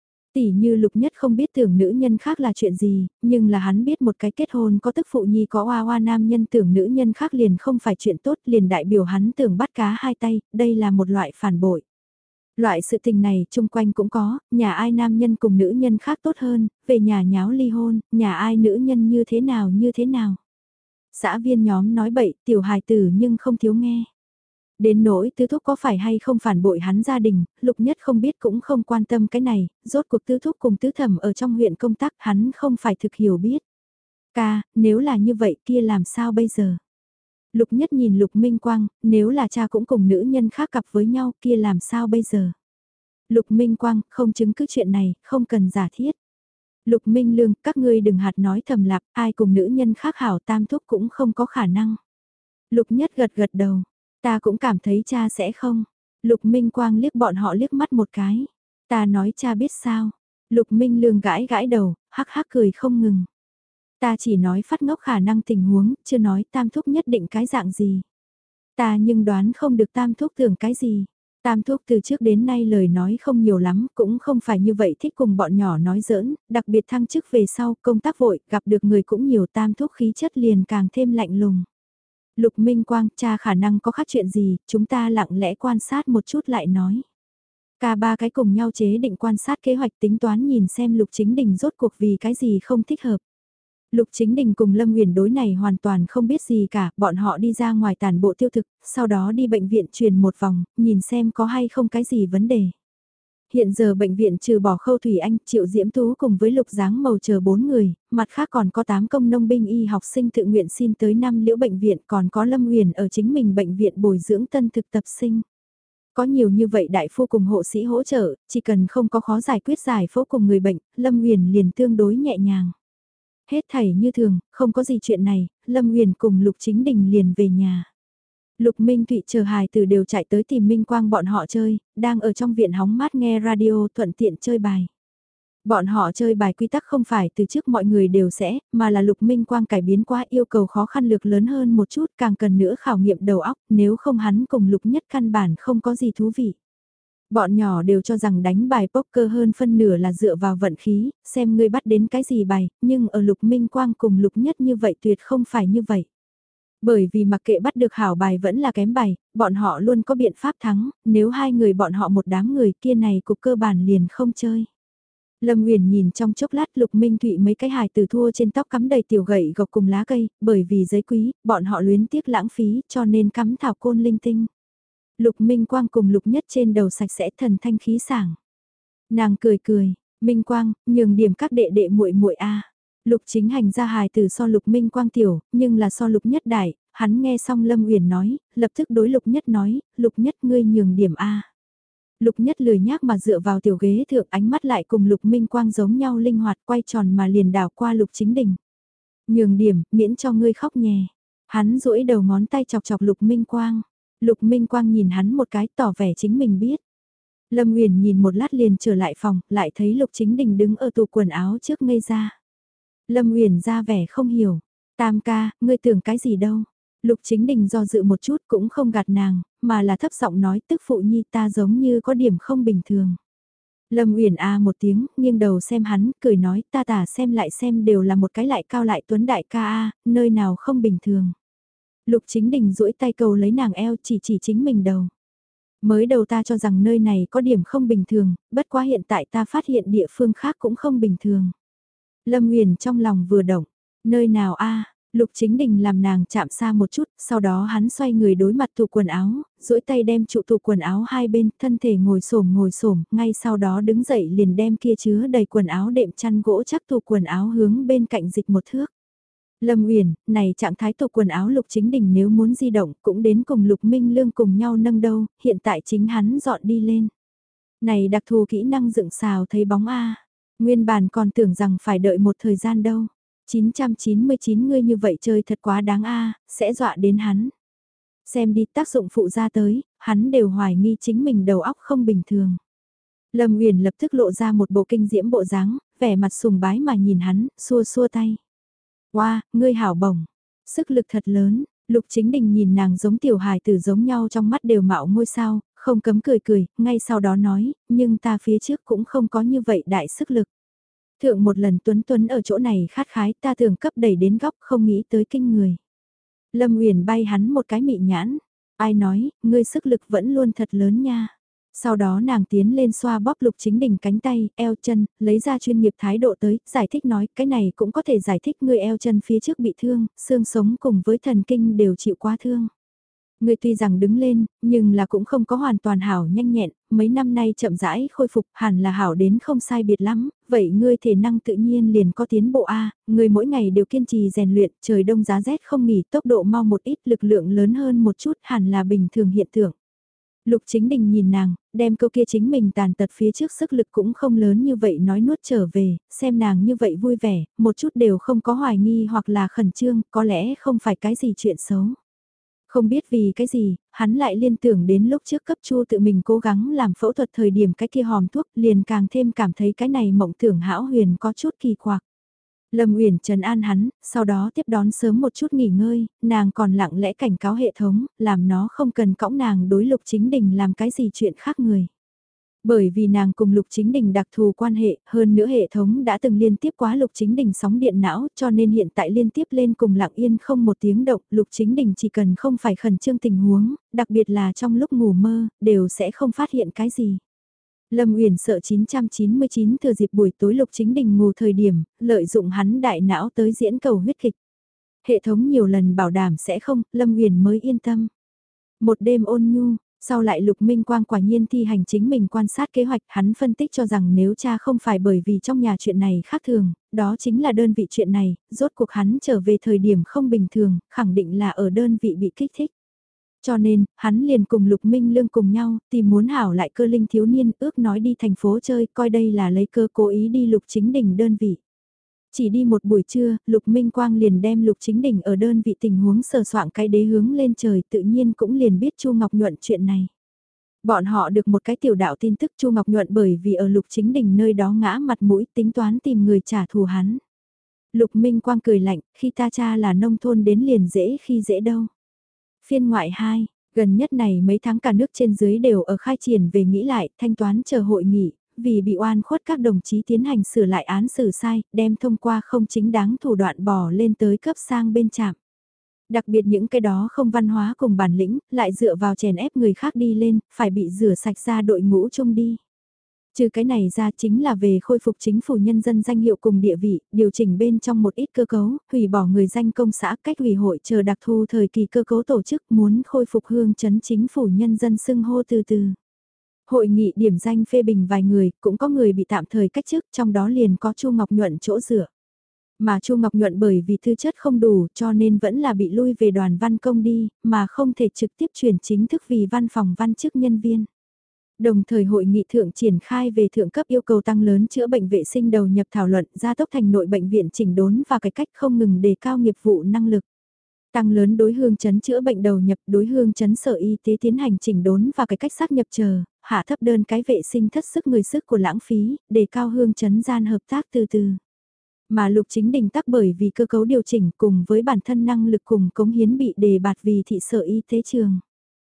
Tỷ như Lục Nhất không biết tưởng nữ nhân khác là chuyện gì, nhưng là hắn biết một cái kết hôn có tức phụ nhi có oa oa nam nhân tưởng nữ nhân khác liền không phải chuyện tốt liền đại biểu hắn tưởng bắt cá hai tay, đây là một loại phản bội. Loại sự tình này chung quanh cũng có, nhà ai nam nhân cùng nữ nhân khác tốt hơn, về nhà nháo ly hôn, nhà ai nữ nhân như thế nào như thế nào. Xã viên nhóm nói bậy, tiểu hài tử nhưng không thiếu nghe. Đến nỗi tứ thúc có phải hay không phản bội hắn gia đình, Lục Nhất không biết cũng không quan tâm cái này, rốt cuộc tứ thúc cùng tứ thẩm ở trong huyện công tác hắn không phải thực hiểu biết. Ca, nếu là như vậy kia làm sao bây giờ? Lục Nhất nhìn Lục Minh Quang, nếu là cha cũng cùng nữ nhân khác cặp với nhau kia làm sao bây giờ? Lục Minh Quang, không chứng cứ chuyện này, không cần giả thiết. Lục Minh Lương, các ngươi đừng hạt nói thầm lặp, ai cùng nữ nhân khác hảo tam thúc cũng không có khả năng. Lục Nhất gật gật đầu, ta cũng cảm thấy cha sẽ không. Lục Minh Quang liếc bọn họ liếc mắt một cái. Ta nói cha biết sao. Lục Minh Lương gãi gãi đầu, hắc hắc cười không ngừng. Ta chỉ nói phát ngốc khả năng tình huống, chưa nói tam thúc nhất định cái dạng gì. Ta nhưng đoán không được tam thúc tưởng cái gì. Tam thúc từ trước đến nay lời nói không nhiều lắm, cũng không phải như vậy thích cùng bọn nhỏ nói giỡn, đặc biệt thăng chức về sau, công tác vội, gặp được người cũng nhiều tam thúc khí chất liền càng thêm lạnh lùng. Lục Minh Quang, cha khả năng có khác chuyện gì, chúng ta lặng lẽ quan sát một chút lại nói. Cả ba cái cùng nhau chế định quan sát kế hoạch tính toán nhìn xem Lục Chính Đình rốt cuộc vì cái gì không thích hợp. Lục Chính Đình cùng Lâm Nguyền đối này hoàn toàn không biết gì cả, bọn họ đi ra ngoài tản bộ tiêu thực, sau đó đi bệnh viện truyền một vòng, nhìn xem có hay không cái gì vấn đề. Hiện giờ bệnh viện trừ bỏ Khâu Thủy Anh, Triệu Diễm Tú cùng với Lục Giáng Mầu chờ 4 người, mặt khác còn có 8 công nông binh y học sinh tự nguyện xin tới 5 liễu bệnh viện, còn có Lâm Nguyền ở chính mình bệnh viện bồi dưỡng tân thực tập sinh. Có nhiều như vậy đại phu cùng hộ sĩ hỗ trợ, chỉ cần không có khó giải quyết giải phẫu cùng người bệnh, Lâm Nguyền liền tương đối nhẹ nhàng. Hết thảy như thường, không có gì chuyện này, Lâm Nguyền cùng Lục Chính Đình liền về nhà. Lục Minh Thụy chờ hài tử đều chạy tới tìm Minh Quang bọn họ chơi, đang ở trong viện hóng mát nghe radio thuận tiện chơi bài. Bọn họ chơi bài quy tắc không phải từ trước mọi người đều sẽ, mà là Lục Minh Quang cải biến quá yêu cầu khó khăn lược lớn hơn một chút, càng cần nữa khảo nghiệm đầu óc, nếu không hắn cùng Lục Nhất căn bản không có gì thú vị. Bọn nhỏ đều cho rằng đánh bài poker hơn phân nửa là dựa vào vận khí, xem ngươi bắt đến cái gì bài, nhưng ở Lục Minh Quang cùng Lục Nhất như vậy tuyệt không phải như vậy. Bởi vì mặc kệ bắt được hảo bài vẫn là kém bài, bọn họ luôn có biện pháp thắng, nếu hai người bọn họ một đám người kia này cục cơ bản liền không chơi. Lâm Nguyền nhìn trong chốc lát Lục Minh Thụy mấy cái hài từ thua trên tóc cắm đầy tiểu gậy gộc cùng lá cây, bởi vì giấy quý, bọn họ luyến tiếc lãng phí cho nên cắm thảo côn linh tinh. Lục Minh Quang cùng Lục Nhất trên đầu sạch sẽ thần thanh khí sảng. Nàng cười cười, Minh Quang, nhường điểm các đệ đệ muội muội a. Lục Chính Hành ra hài từ so Lục Minh Quang tiểu, nhưng là so Lục Nhất đại, hắn nghe xong Lâm Uyển nói, lập tức đối Lục Nhất nói, Lục Nhất ngươi nhường điểm a. Lục Nhất lười nhác mà dựa vào tiểu ghế thượng, ánh mắt lại cùng Lục Minh Quang giống nhau linh hoạt, quay tròn mà liền đảo qua Lục Chính Đình. Nhường điểm, miễn cho ngươi khóc nhè. Hắn duỗi đầu ngón tay chọc chọc Lục Minh Quang. Lục Minh Quang nhìn hắn một cái, tỏ vẻ chính mình biết. Lâm Nguyền nhìn một lát liền trở lại phòng, lại thấy Lục Chính Đình đứng ở tủ quần áo trước ngây ra. Lâm Nguyền ra vẻ không hiểu. Tam ca, ngươi tưởng cái gì đâu. Lục Chính Đình do dự một chút cũng không gạt nàng, mà là thấp giọng nói tức phụ nhi ta giống như có điểm không bình thường. Lâm Uyển a một tiếng, nghiêng đầu xem hắn, cười nói ta tả xem lại xem đều là một cái lại cao lại tuấn đại ca a, nơi nào không bình thường. Lục Chính Đình duỗi tay cầu lấy nàng eo chỉ chính mình đầu. Mới đầu ta cho rằng nơi này có điểm không bình thường, bất quá hiện tại ta phát hiện địa phương khác cũng không bình thường. Lâm Nguyền trong lòng vừa động, nơi nào a? Lục Chính Đình làm nàng chạm xa một chút, sau đó hắn xoay người đối mặt tủ quần áo, duỗi tay đem trụ tủ quần áo hai bên, thân thể ngồi xổm, ngay sau đó đứng dậy liền đem kia chứa đầy quần áo đệm chăn gỗ chắc tủ quần áo hướng bên cạnh dịch một thước. Lâm Uyển, này trạng thái tủ quần áo Lục Chính Đình nếu muốn di động cũng đến cùng Lục Minh Lương cùng nhau nâng đâu, hiện tại chính hắn dọn đi lên. Này đặc thù kỹ năng dựng xào thấy bóng a. Nguyên bản còn tưởng rằng phải đợi một thời gian đâu. 999 ngươi như vậy chơi thật quá đáng a, sẽ dọa đến hắn. Xem đi tác dụng phụ ra tới, hắn đều hoài nghi chính mình đầu óc không bình thường. Lâm Uyển lập tức lộ ra một bộ kinh diễm bộ dáng, vẻ mặt sùng bái mà nhìn hắn, xua xua tay. Wow, ngươi hảo bổng, sức lực thật lớn, Lục Chính Đình nhìn nàng giống tiểu hài tử giống nhau trong mắt đều mạo ngôi sao, không cấm cười, ngay sau đó nói, nhưng ta phía trước cũng không có như vậy đại sức lực. Thượng một lần Tuấn ở chỗ này khát khái ta thường cấp đẩy đến góc không nghĩ tới kinh người. Lâm Uyển bay hắn một cái mị nhãn, ai nói, ngươi sức lực vẫn luôn thật lớn nha. Sau đó nàng tiến lên xoa bóp Lục Chính Đình cánh tay, eo chân, lấy ra chuyên nghiệp thái độ tới, giải thích nói cái này cũng có thể giải thích ngươi eo chân phía trước bị thương, xương sống cùng với thần kinh đều chịu quá thương. Ngươi tuy rằng đứng lên, nhưng là cũng không có hoàn toàn hảo nhanh nhẹn, mấy năm nay chậm rãi khôi phục hẳn là hảo đến không sai biệt lắm, vậy ngươi thể năng tự nhiên liền có tiến bộ A, ngươi mỗi ngày đều kiên trì rèn luyện, trời đông giá rét không nghỉ, tốc độ mau một ít, lực lượng lớn hơn một chút hẳn là bình thường hiện tượng. Lục Chính Đình nhìn nàng, đem câu kia chính mình tàn tật phía trước sức lực cũng không lớn như vậy nói nuốt trở về, xem nàng như vậy vui vẻ, một chút đều không có hoài nghi hoặc là khẩn trương, có lẽ không phải cái gì chuyện xấu. Không biết vì cái gì, hắn lại liên tưởng đến lúc trước cấp Chu tự mình cố gắng làm phẫu thuật thời điểm cái kia hòm thuốc liền càng thêm cảm thấy cái này mộng tưởng hão huyền có chút kỳ quặc. Lâm Uyển trấn an hắn, sau đó tiếp đón sớm một chút nghỉ ngơi, nàng còn lặng lẽ cảnh cáo hệ thống, làm nó không cần cõng nàng đối Lục Chính Đình làm cái gì chuyện khác người. Bởi vì nàng cùng Lục Chính Đình đặc thù quan hệ, hơn nữa hệ thống đã từng liên tiếp quá Lục Chính Đình sóng điện não, cho nên hiện tại liên tiếp lên cùng lặng yên không một tiếng động, Lục Chính Đình chỉ cần không phải khẩn trương tình huống, đặc biệt là trong lúc ngủ mơ, đều sẽ không phát hiện cái gì. Lâm Uyển sợ 999 thừa dịp buổi tối Lục Chính Đình ngủ thời điểm, lợi dụng hắn đại não tới diễn cầu huyết kịch. Hệ thống nhiều lần bảo đảm sẽ không, Lâm Uyển mới yên tâm. Một đêm ôn nhu, sau lại Lục Minh Quang quả nhiên thi hành chính mình quan sát kế hoạch, hắn phân tích cho rằng nếu cha không phải bởi vì trong nhà chuyện này khác thường, đó chính là đơn vị chuyện này, rốt cuộc hắn trở về thời điểm không bình thường, khẳng định là ở đơn vị bị kích thích. Cho nên, hắn liền cùng Lục Minh Lương cùng nhau, tìm muốn hảo lại cơ linh thiếu niên, ước nói đi thành phố chơi, coi đây là lấy cơ cố ý đi Lục Chính Đình đơn vị. Chỉ đi một buổi trưa, Lục Minh Quang liền đem Lục Chính Đình ở đơn vị tình huống sờ soạn cái đế hướng lên trời, tự nhiên cũng liền biết Chu Ngọc Nhuận chuyện này. Bọn họ được một cái tiểu đạo tin tức Chu Ngọc Nhuận bởi vì ở Lục Chính Đình nơi đó ngã mặt mũi tính toán tìm người trả thù hắn. Lục Minh Quang cười lạnh, khi ta cha là nông thôn đến liền dễ khi dễ đâu. Phiên ngoại 2, gần nhất này mấy tháng cả nước trên dưới đều ở khai triển về nghĩ lại, thanh toán chờ hội nghị, vì bị oan khuất các đồng chí tiến hành sửa lại án xử sai, đem thông qua không chính đáng thủ đoạn bỏ lên tới cấp sang bên trạm. Đặc biệt những cái đó không văn hóa cùng bản lĩnh, lại dựa vào chèn ép người khác đi lên, phải bị rửa sạch ra đội ngũ chung đi. Trừ cái này ra chính là về khôi phục chính phủ nhân dân danh hiệu cùng địa vị, điều chỉnh bên trong một ít cơ cấu, hủy bỏ người danh công xã cách ủy hội chờ đặc thu thời kỳ cơ cấu tổ chức muốn khôi phục hương chấn chính phủ nhân dân xưng hô từ từ. Hội nghị điểm danh phê bình vài người, cũng có người bị tạm thời cách chức, trong đó liền có Chu Ngọc Nhuận chỗ dựa. Mà Chu Ngọc Nhuận bởi vì tư chất không đủ cho nên vẫn là bị lui về đoàn văn công đi, mà không thể trực tiếp chuyển chính thức vì văn phòng văn chức nhân viên. Đồng thời hội nghị thượng triển khai về thượng cấp yêu cầu tăng lớn chữa bệnh vệ sinh đầu nhập thảo luận gia tốc thành nội bệnh viện chỉnh đốn và cải cách không ngừng đề cao nghiệp vụ năng lực. Tăng lớn đối hương chấn chữa bệnh đầu nhập đối hương chấn sở y tế tiến hành chỉnh đốn và cải cách xác nhập chờ, hạ thấp đơn cái vệ sinh thất sức người sức của lãng phí, đề cao hương chấn gian hợp tác từ từ. Mà Lục Chính Đình tắc bởi vì cơ cấu điều chỉnh cùng với bản thân năng lực cùng cống hiến bị đề bạt vì thị sở y tế trường.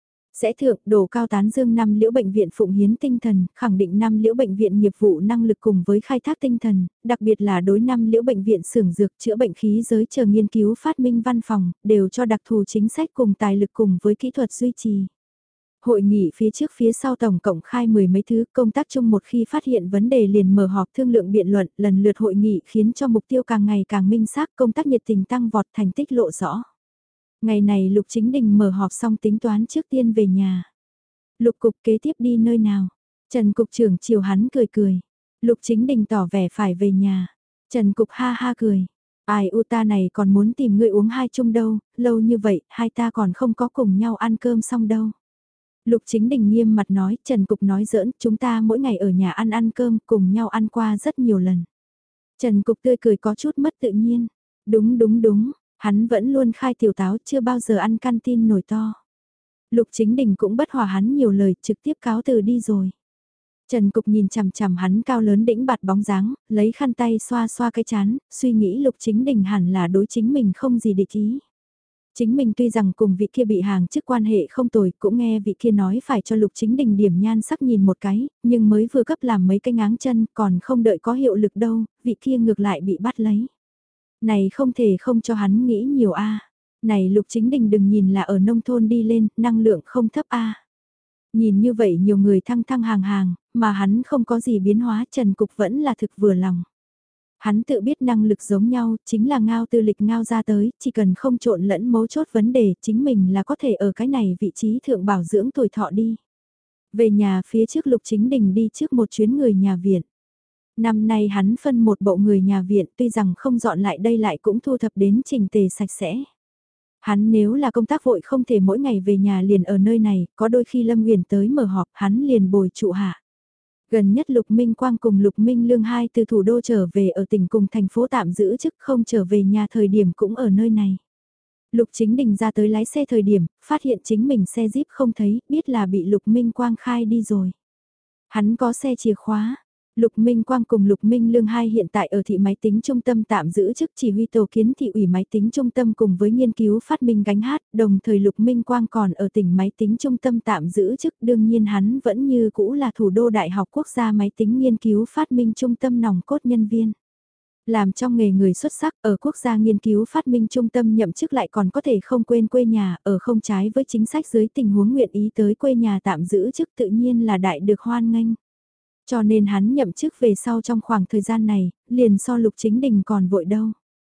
Sẽ thượng đổ cao tán dương năm liễu bệnh viện phụng hiến tinh thần, khẳng định năm liễu bệnh viện nghiệp vụ năng lực cùng với khai thác tinh thần, đặc biệt là đối năm liễu bệnh viện xưởng dược chữa bệnh khí giới chờ nghiên cứu phát minh văn phòng, đều cho đặc thù chính sách cùng tài lực cùng với kỹ thuật duy trì. Hội nghị phía trước phía sau tổng cộng khai mười mấy thứ công tác chung một khi phát hiện vấn đề liền mở họp thương lượng biện luận lần lượt hội nghị khiến cho mục tiêu càng ngày càng minh xác công tác nhiệt tình tăng vọt thành tích lộ rõ. Ngày này Lục Chính Đình mở họp xong tính toán trước tiên về nhà. Lục cục kế tiếp đi nơi nào? Trần cục trưởng chiều hắn cười cười. Lục Chính Đình tỏ vẻ phải về nhà. Trần cục ha ha cười. Ai u ta này còn muốn tìm người uống hai chung đâu, lâu như vậy hai ta còn không có cùng nhau ăn cơm xong đâu. Lục Chính Đình nghiêm mặt nói, Trần cục nói giỡn, chúng ta mỗi ngày ở nhà ăn cơm cùng nhau ăn qua rất nhiều lần. Trần cục tươi cười có chút mất tự nhiên. Đúng đúng đúng. Hắn vẫn luôn khai tiểu táo chưa bao giờ ăn canteen nổi to. Lục Chính Đình cũng bất hòa hắn nhiều lời trực tiếp cáo từ đi rồi. Trần Cục nhìn chằm chằm hắn cao lớn đĩnh bạt bóng dáng, lấy khăn tay xoa xoa cái chán, suy nghĩ Lục Chính Đình hẳn là đối chính mình không gì địch ý. Chính mình tuy rằng cùng vị kia bị hàng chức quan hệ không tồi, cũng nghe vị kia nói phải cho Lục Chính Đình điểm nhan sắc nhìn một cái, nhưng mới vừa cấp làm mấy cái ngáng chân còn không đợi có hiệu lực đâu, vị kia ngược lại bị bắt lấy. Này không thể không cho hắn nghĩ nhiều a. Này Lục Chính Đình đừng nhìn là ở nông thôn đi lên, năng lượng không thấp a. Nhìn như vậy nhiều người thăng thăng hàng hàng, mà hắn không có gì biến hóa Trần Cục vẫn là thực vừa lòng. Hắn tự biết năng lực giống nhau, chính là ngao tư lịch ngao ra tới, chỉ cần không trộn lẫn mấu chốt vấn đề, chính mình là có thể ở cái này vị trí thượng bảo dưỡng tuổi thọ đi. Về nhà phía trước Lục Chính Đình đi trước một chuyến người nhà viện. Năm nay hắn phân một bộ người nhà viện tuy rằng không dọn lại đây lại cũng thu thập đến chỉnh tề sạch sẽ. Hắn nếu là công tác vội không thể mỗi ngày về nhà liền ở nơi này, có đôi khi Lâm Huyền tới mở họp hắn liền bồi trụ hạ. Gần nhất Lục Minh Quang cùng Lục Minh Lương hai từ thủ đô trở về ở tỉnh cùng thành phố tạm giữ chức không trở về nhà thời điểm cũng ở nơi này. Lục Chính Đình ra tới lái xe thời điểm, phát hiện chính mình xe Jeep không thấy, biết là bị Lục Minh Quang khai đi rồi. Hắn có xe chìa khóa. Lục Minh Quang cùng Lục Minh Lương hai hiện tại ở thị máy tính trung tâm tạm giữ chức chỉ huy tổ kiến thị ủy máy tính trung tâm cùng với nghiên cứu phát minh gánh hát, đồng thời Lục Minh Quang còn ở tỉnh máy tính trung tâm tạm giữ chức, đương nhiên hắn vẫn như cũ là thủ đô Đại học Quốc gia máy tính nghiên cứu phát minh trung tâm nòng cốt nhân viên. Làm trong nghề người xuất sắc ở quốc gia nghiên cứu phát minh trung tâm nhậm chức lại còn có thể không quên quê nhà, ở không trái với chính sách dưới tình huống nguyện ý tới quê nhà tạm giữ chức tự nhiên là đại được hoan nghênh. Cho nên hắn nhậm chức về sau trong khoảng thời gian này, liền so Lục Chính Đình còn vội đâu.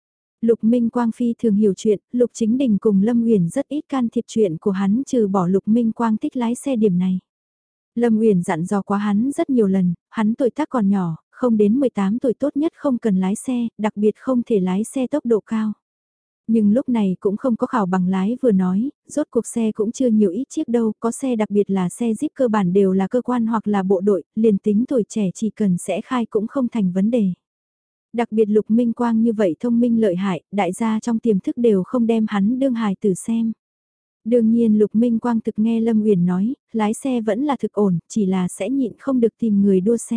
Lục Minh Quang phi thường hiểu chuyện, Lục Chính Đình cùng Lâm Uyển rất ít can thiệp chuyện của hắn trừ bỏ Lục Minh Quang thích lái xe điểm này. Lâm Uyển dặn dò quá hắn rất nhiều lần, hắn tuổi tác còn nhỏ, không đến 18 tuổi tốt nhất không cần lái xe, đặc biệt không thể lái xe tốc độ cao. Nhưng lúc này cũng không có khảo bằng lái vừa nói, rốt cuộc xe cũng chưa nhiều ít chiếc đâu, có xe đặc biệt là xe Jeep cơ bản đều là cơ quan hoặc là bộ đội, liền tính tuổi trẻ chỉ cần sẽ khai cũng không thành vấn đề. Đặc biệt Lục Minh Quang như vậy thông minh lợi hại, đại gia trong tiềm thức đều không đem hắn đương hài tử xem. Đương nhiên Lục Minh Quang thực nghe Lâm Uyển nói, lái xe vẫn là thực ổn, chỉ là sẽ nhịn không được tìm người đua xe.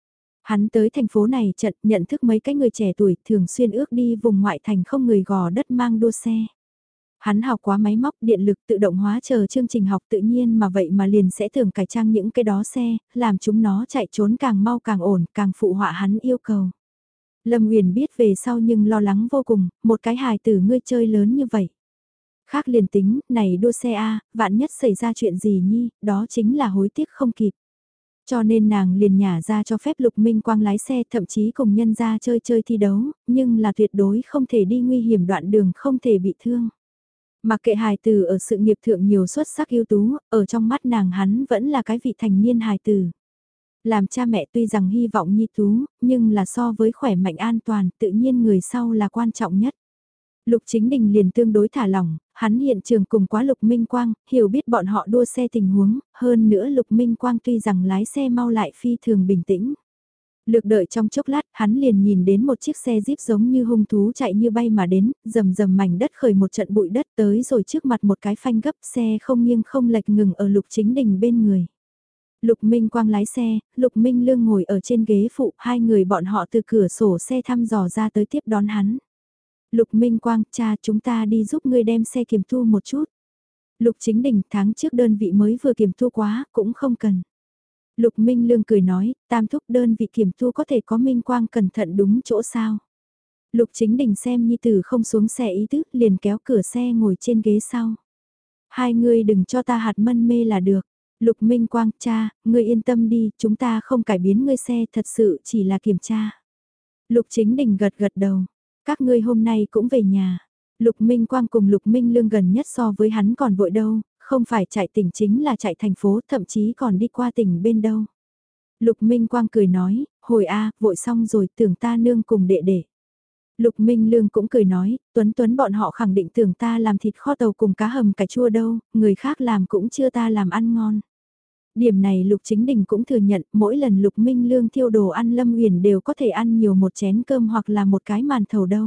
Hắn tới thành phố này trận nhận thức mấy cái người trẻ tuổi thường xuyên ước đi vùng ngoại thành không người gò đất mang đua xe. Hắn học quá máy móc điện lực tự động hóa chờ chương trình học tự nhiên mà vậy mà liền sẽ thường cải trang những cái đó xe, làm chúng nó chạy trốn càng mau càng ổn, càng phụ họa hắn yêu cầu. Lâm Uyển biết về sau nhưng lo lắng vô cùng, một cái hài tử ngươi chơi lớn như vậy. Khác liền tính, này đua xe A, vạn nhất xảy ra chuyện gì nhi, đó chính là hối tiếc không kịp. Cho nên nàng liền nhả ra cho phép Lục Minh Quang lái xe thậm chí cùng nhân ra chơi chơi thi đấu, nhưng là tuyệt đối không thể đi nguy hiểm đoạn đường không thể bị thương. Mặc kệ hài tử ở sự nghiệp thượng nhiều xuất sắc ưu tú, ở trong mắt nàng hắn vẫn là cái vị thành niên hài tử. Làm cha mẹ tuy rằng hy vọng nhi tú, nhưng là so với khỏe mạnh an toàn tự nhiên người sau là quan trọng nhất. Lục Chính Đình liền tương đối thả lỏng, hắn hiện trường cùng quá Lục Minh Quang, hiểu biết bọn họ đua xe tình huống, hơn nữa Lục Minh Quang tuy rằng lái xe mau lại phi thường bình tĩnh. Lược đợi trong chốc lát, hắn liền nhìn đến một chiếc xe Jeep giống như hung thú chạy như bay mà đến, rầm rầm mảnh đất khởi một trận bụi đất tới rồi trước mặt một cái phanh gấp xe không nghiêng không lệch ngừng ở Lục Chính Đình bên người. Lục Minh Quang lái xe, Lục Minh Lương ngồi ở trên ghế phụ, hai người bọn họ từ cửa sổ xe thăm dò ra tới tiếp đón hắn. Lục Minh Quang, cha chúng ta đi giúp ngươi đem xe kiểm thu một chút. Lục Chính Đình tháng trước đơn vị mới vừa kiểm thu quá, cũng không cần. Lục Minh Lương cười nói, tam thúc đơn vị kiểm thu có thể có Minh Quang cẩn thận đúng chỗ sao. Lục Chính Đình xem nhi tử không xuống xe ý tứ, liền kéo cửa xe ngồi trên ghế sau. Hai ngươi đừng cho ta hạt mân mê là được. Lục Minh Quang, cha, ngươi yên tâm đi, chúng ta không cải biến ngươi xe, thật sự chỉ là kiểm tra. Lục Chính Đình gật gật đầu. Các ngươi hôm nay cũng về nhà. Lục Minh Quang cùng Lục Minh Lương gần nhất so với hắn còn vội đâu, không phải chạy tỉnh chính là chạy thành phố, thậm chí còn đi qua tỉnh bên đâu. Lục Minh Quang cười nói, hồi a, vội xong rồi tưởng ta nương cùng đệ đệ. Lục Minh Lương cũng cười nói, Tuấn bọn họ khẳng định tưởng ta làm thịt kho tàu cùng cá hầm cải chua đâu, người khác làm cũng chưa ta làm ăn ngon. Điểm này Lục Chính Đình cũng thừa nhận, mỗi lần Lục Minh Lương thiêu đồ ăn Lâm Huyền đều có thể ăn nhiều một chén cơm hoặc là một cái màn thầu đâu.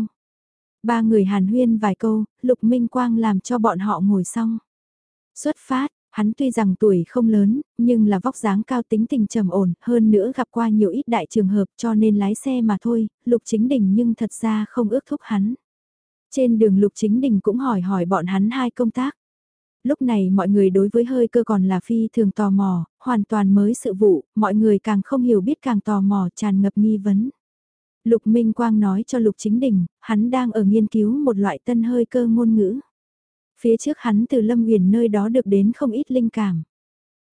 Ba người hàn huyên vài câu, Lục Minh Quang làm cho bọn họ ngồi xong. Xuất phát, hắn tuy rằng tuổi không lớn, nhưng là vóc dáng cao tính tình trầm ổn, hơn nữa gặp qua nhiều ít đại trường hợp cho nên lái xe mà thôi, Lục Chính Đình nhưng thật ra không ước thúc hắn. Trên đường Lục Chính Đình cũng hỏi bọn hắn hai công tác. Lúc này mọi người đối với hơi cơ còn là phi thường tò mò, hoàn toàn mới sự vụ, mọi người càng không hiểu biết càng tò mò tràn ngập nghi vấn. Lục Minh Quang nói cho Lục Chính Đình, hắn đang ở nghiên cứu một loại tân hơi cơ ngôn ngữ. Phía trước hắn từ Lâm Huyền nơi đó được đến không ít linh cảm.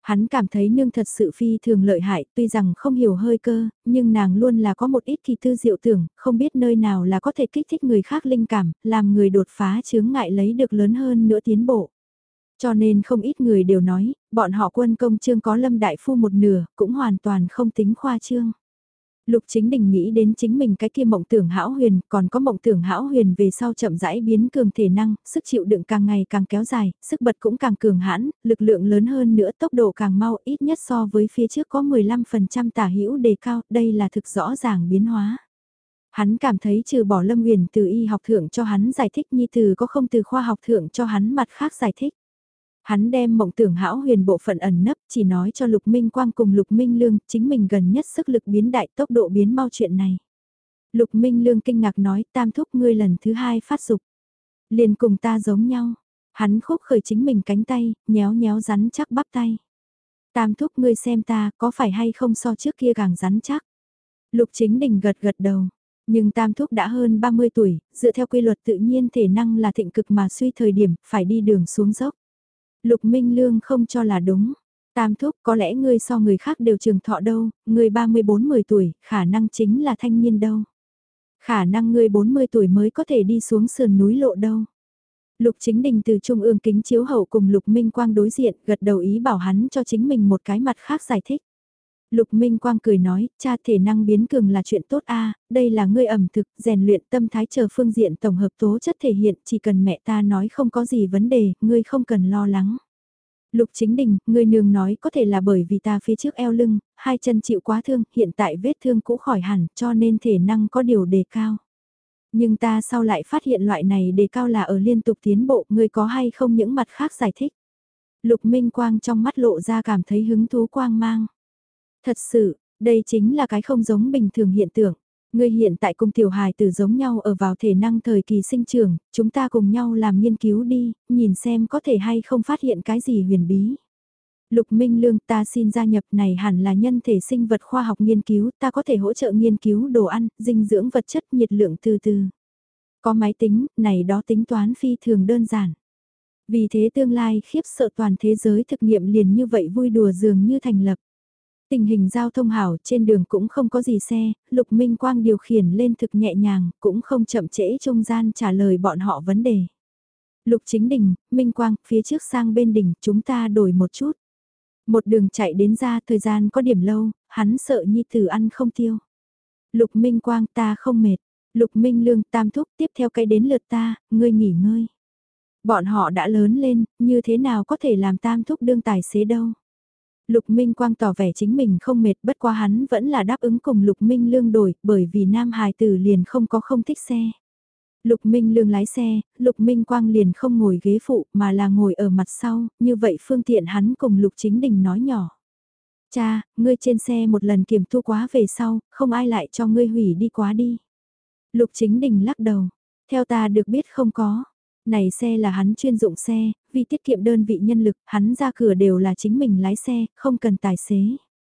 Hắn cảm thấy nương thật sự phi thường lợi hại, tuy rằng không hiểu hơi cơ, nhưng nàng luôn là có một ít kỳ tư diệu tưởng, không biết nơi nào là có thể kích thích người khác linh cảm, làm người đột phá chướng ngại lấy được lớn hơn nữa tiến bộ. Cho nên không ít người đều nói, bọn họ quân công trương có Lâm Đại Phu một nửa, cũng hoàn toàn không tính khoa trương. Lục Chính Đình nghĩ đến chính mình cái kia mộng tưởng hão huyền, còn có mộng tưởng hão huyền về sau chậm rãi biến cường thể năng, sức chịu đựng càng ngày càng kéo dài, sức bật cũng càng cường hãn, lực lượng lớn hơn nữa, tốc độ càng mau, ít nhất so với phía trước có 15% tả hữu đề cao, đây là thực rõ ràng biến hóa. Hắn cảm thấy trừ bỏ Lâm Huyền từ y học thượng cho hắn giải thích nhi từ có không từ khoa học thượng cho hắn mặt khác giải thích. Hắn đem mộng tưởng hão huyền bộ phận ẩn nấp chỉ nói cho Lục Minh Quang cùng Lục Minh Lương chính mình gần nhất sức lực biến đại tốc độ biến mau chuyện này. Lục Minh Lương kinh ngạc nói tam thúc ngươi lần thứ hai phát dục. Liền cùng ta giống nhau. Hắn khúc khởi chính mình cánh tay, nhéo nhéo rắn chắc bắp tay. Tam thúc ngươi xem ta có phải hay không so trước kia càng rắn chắc. Lục Chính Đình gật gật đầu. Nhưng tam thúc đã hơn 30 tuổi, dựa theo quy luật tự nhiên thể năng là thịnh cực mà suy thời điểm, phải đi đường xuống dốc. Lục Minh Lương không cho là đúng. Tam thúc có lẽ ngươi so người khác đều trường thọ đâu, ngươi 34-10 tuổi, khả năng chính là thanh niên đâu. Khả năng ngươi 40 tuổi mới có thể đi xuống sườn núi lộ đâu. Lục Chính Đình từ trung ương kính chiếu hậu cùng Lục Minh Quang đối diện, gật đầu ý bảo hắn cho chính mình một cái mặt khác giải thích. Lục Minh Quang cười nói, cha thể năng biến cường là chuyện tốt a, đây là ngươi ẩm thực, rèn luyện tâm thái chờ phương diện tổng hợp tố chất thể hiện, chỉ cần mẹ ta nói không có gì vấn đề, ngươi không cần lo lắng. Lục Chính Đình, ngươi nương nói có thể là bởi vì ta phía trước eo lưng, hai chân chịu quá thương, hiện tại vết thương cũ khỏi hẳn, cho nên thể năng có điều đề cao. Nhưng ta sau lại phát hiện loại này đề cao là ở liên tục tiến bộ, ngươi có hay không những mặt khác giải thích. Lục Minh Quang trong mắt lộ ra cảm thấy hứng thú quang mang. Thật sự, đây chính là cái không giống bình thường hiện tượng. Ngươi hiện tại cùng tiểu hài tử giống nhau ở vào thể năng thời kỳ sinh trưởng, chúng ta cùng nhau làm nghiên cứu đi, nhìn xem có thể hay không phát hiện cái gì huyền bí. Lục Minh Lương ta xin gia nhập này hẳn là nhân thể sinh vật khoa học nghiên cứu, ta có thể hỗ trợ nghiên cứu đồ ăn, dinh dưỡng vật chất nhiệt lượng từ từ. Có máy tính, này đó tính toán phi thường đơn giản. Vì thế tương lai khiếp sợ toàn thế giới thực nghiệm liền như vậy vui đùa dường như thành lập. Tình hình giao thông hảo trên đường cũng không có gì xe, Lục Minh Quang điều khiển lên thực nhẹ nhàng, cũng không chậm trễ trung gian trả lời bọn họ vấn đề. Lục Chính Đình, Minh Quang, phía trước sang bên đỉnh chúng ta đổi một chút. Một đường chạy đến ra thời gian có điểm lâu, hắn sợ nhi tử ăn không tiêu. Lục Minh Quang ta không mệt, Lục Minh Lương tam thúc tiếp theo cái đến lượt ta, ngươi nghỉ ngơi. Bọn họ đã lớn lên, như thế nào có thể làm tam thúc đương tài xế đâu. Lục Minh Quang tỏ vẻ chính mình không mệt bất quá hắn vẫn là đáp ứng cùng Lục Minh Lương đổi bởi vì nam hài tử liền không thích xe. Lục Minh Lương lái xe, Lục Minh Quang liền không ngồi ghế phụ mà là ngồi ở mặt sau, như vậy phương tiện hắn cùng Lục Chính Đình nói nhỏ. Cha, ngươi trên xe một lần kiểm thu quá về sau, không ai lại cho ngươi hủy đi quá đi. Lục Chính Đình lắc đầu, theo ta được biết không có. Này xe là hắn chuyên dụng xe, vì tiết kiệm đơn vị nhân lực, hắn ra cửa đều là chính mình lái xe, không cần tài xế.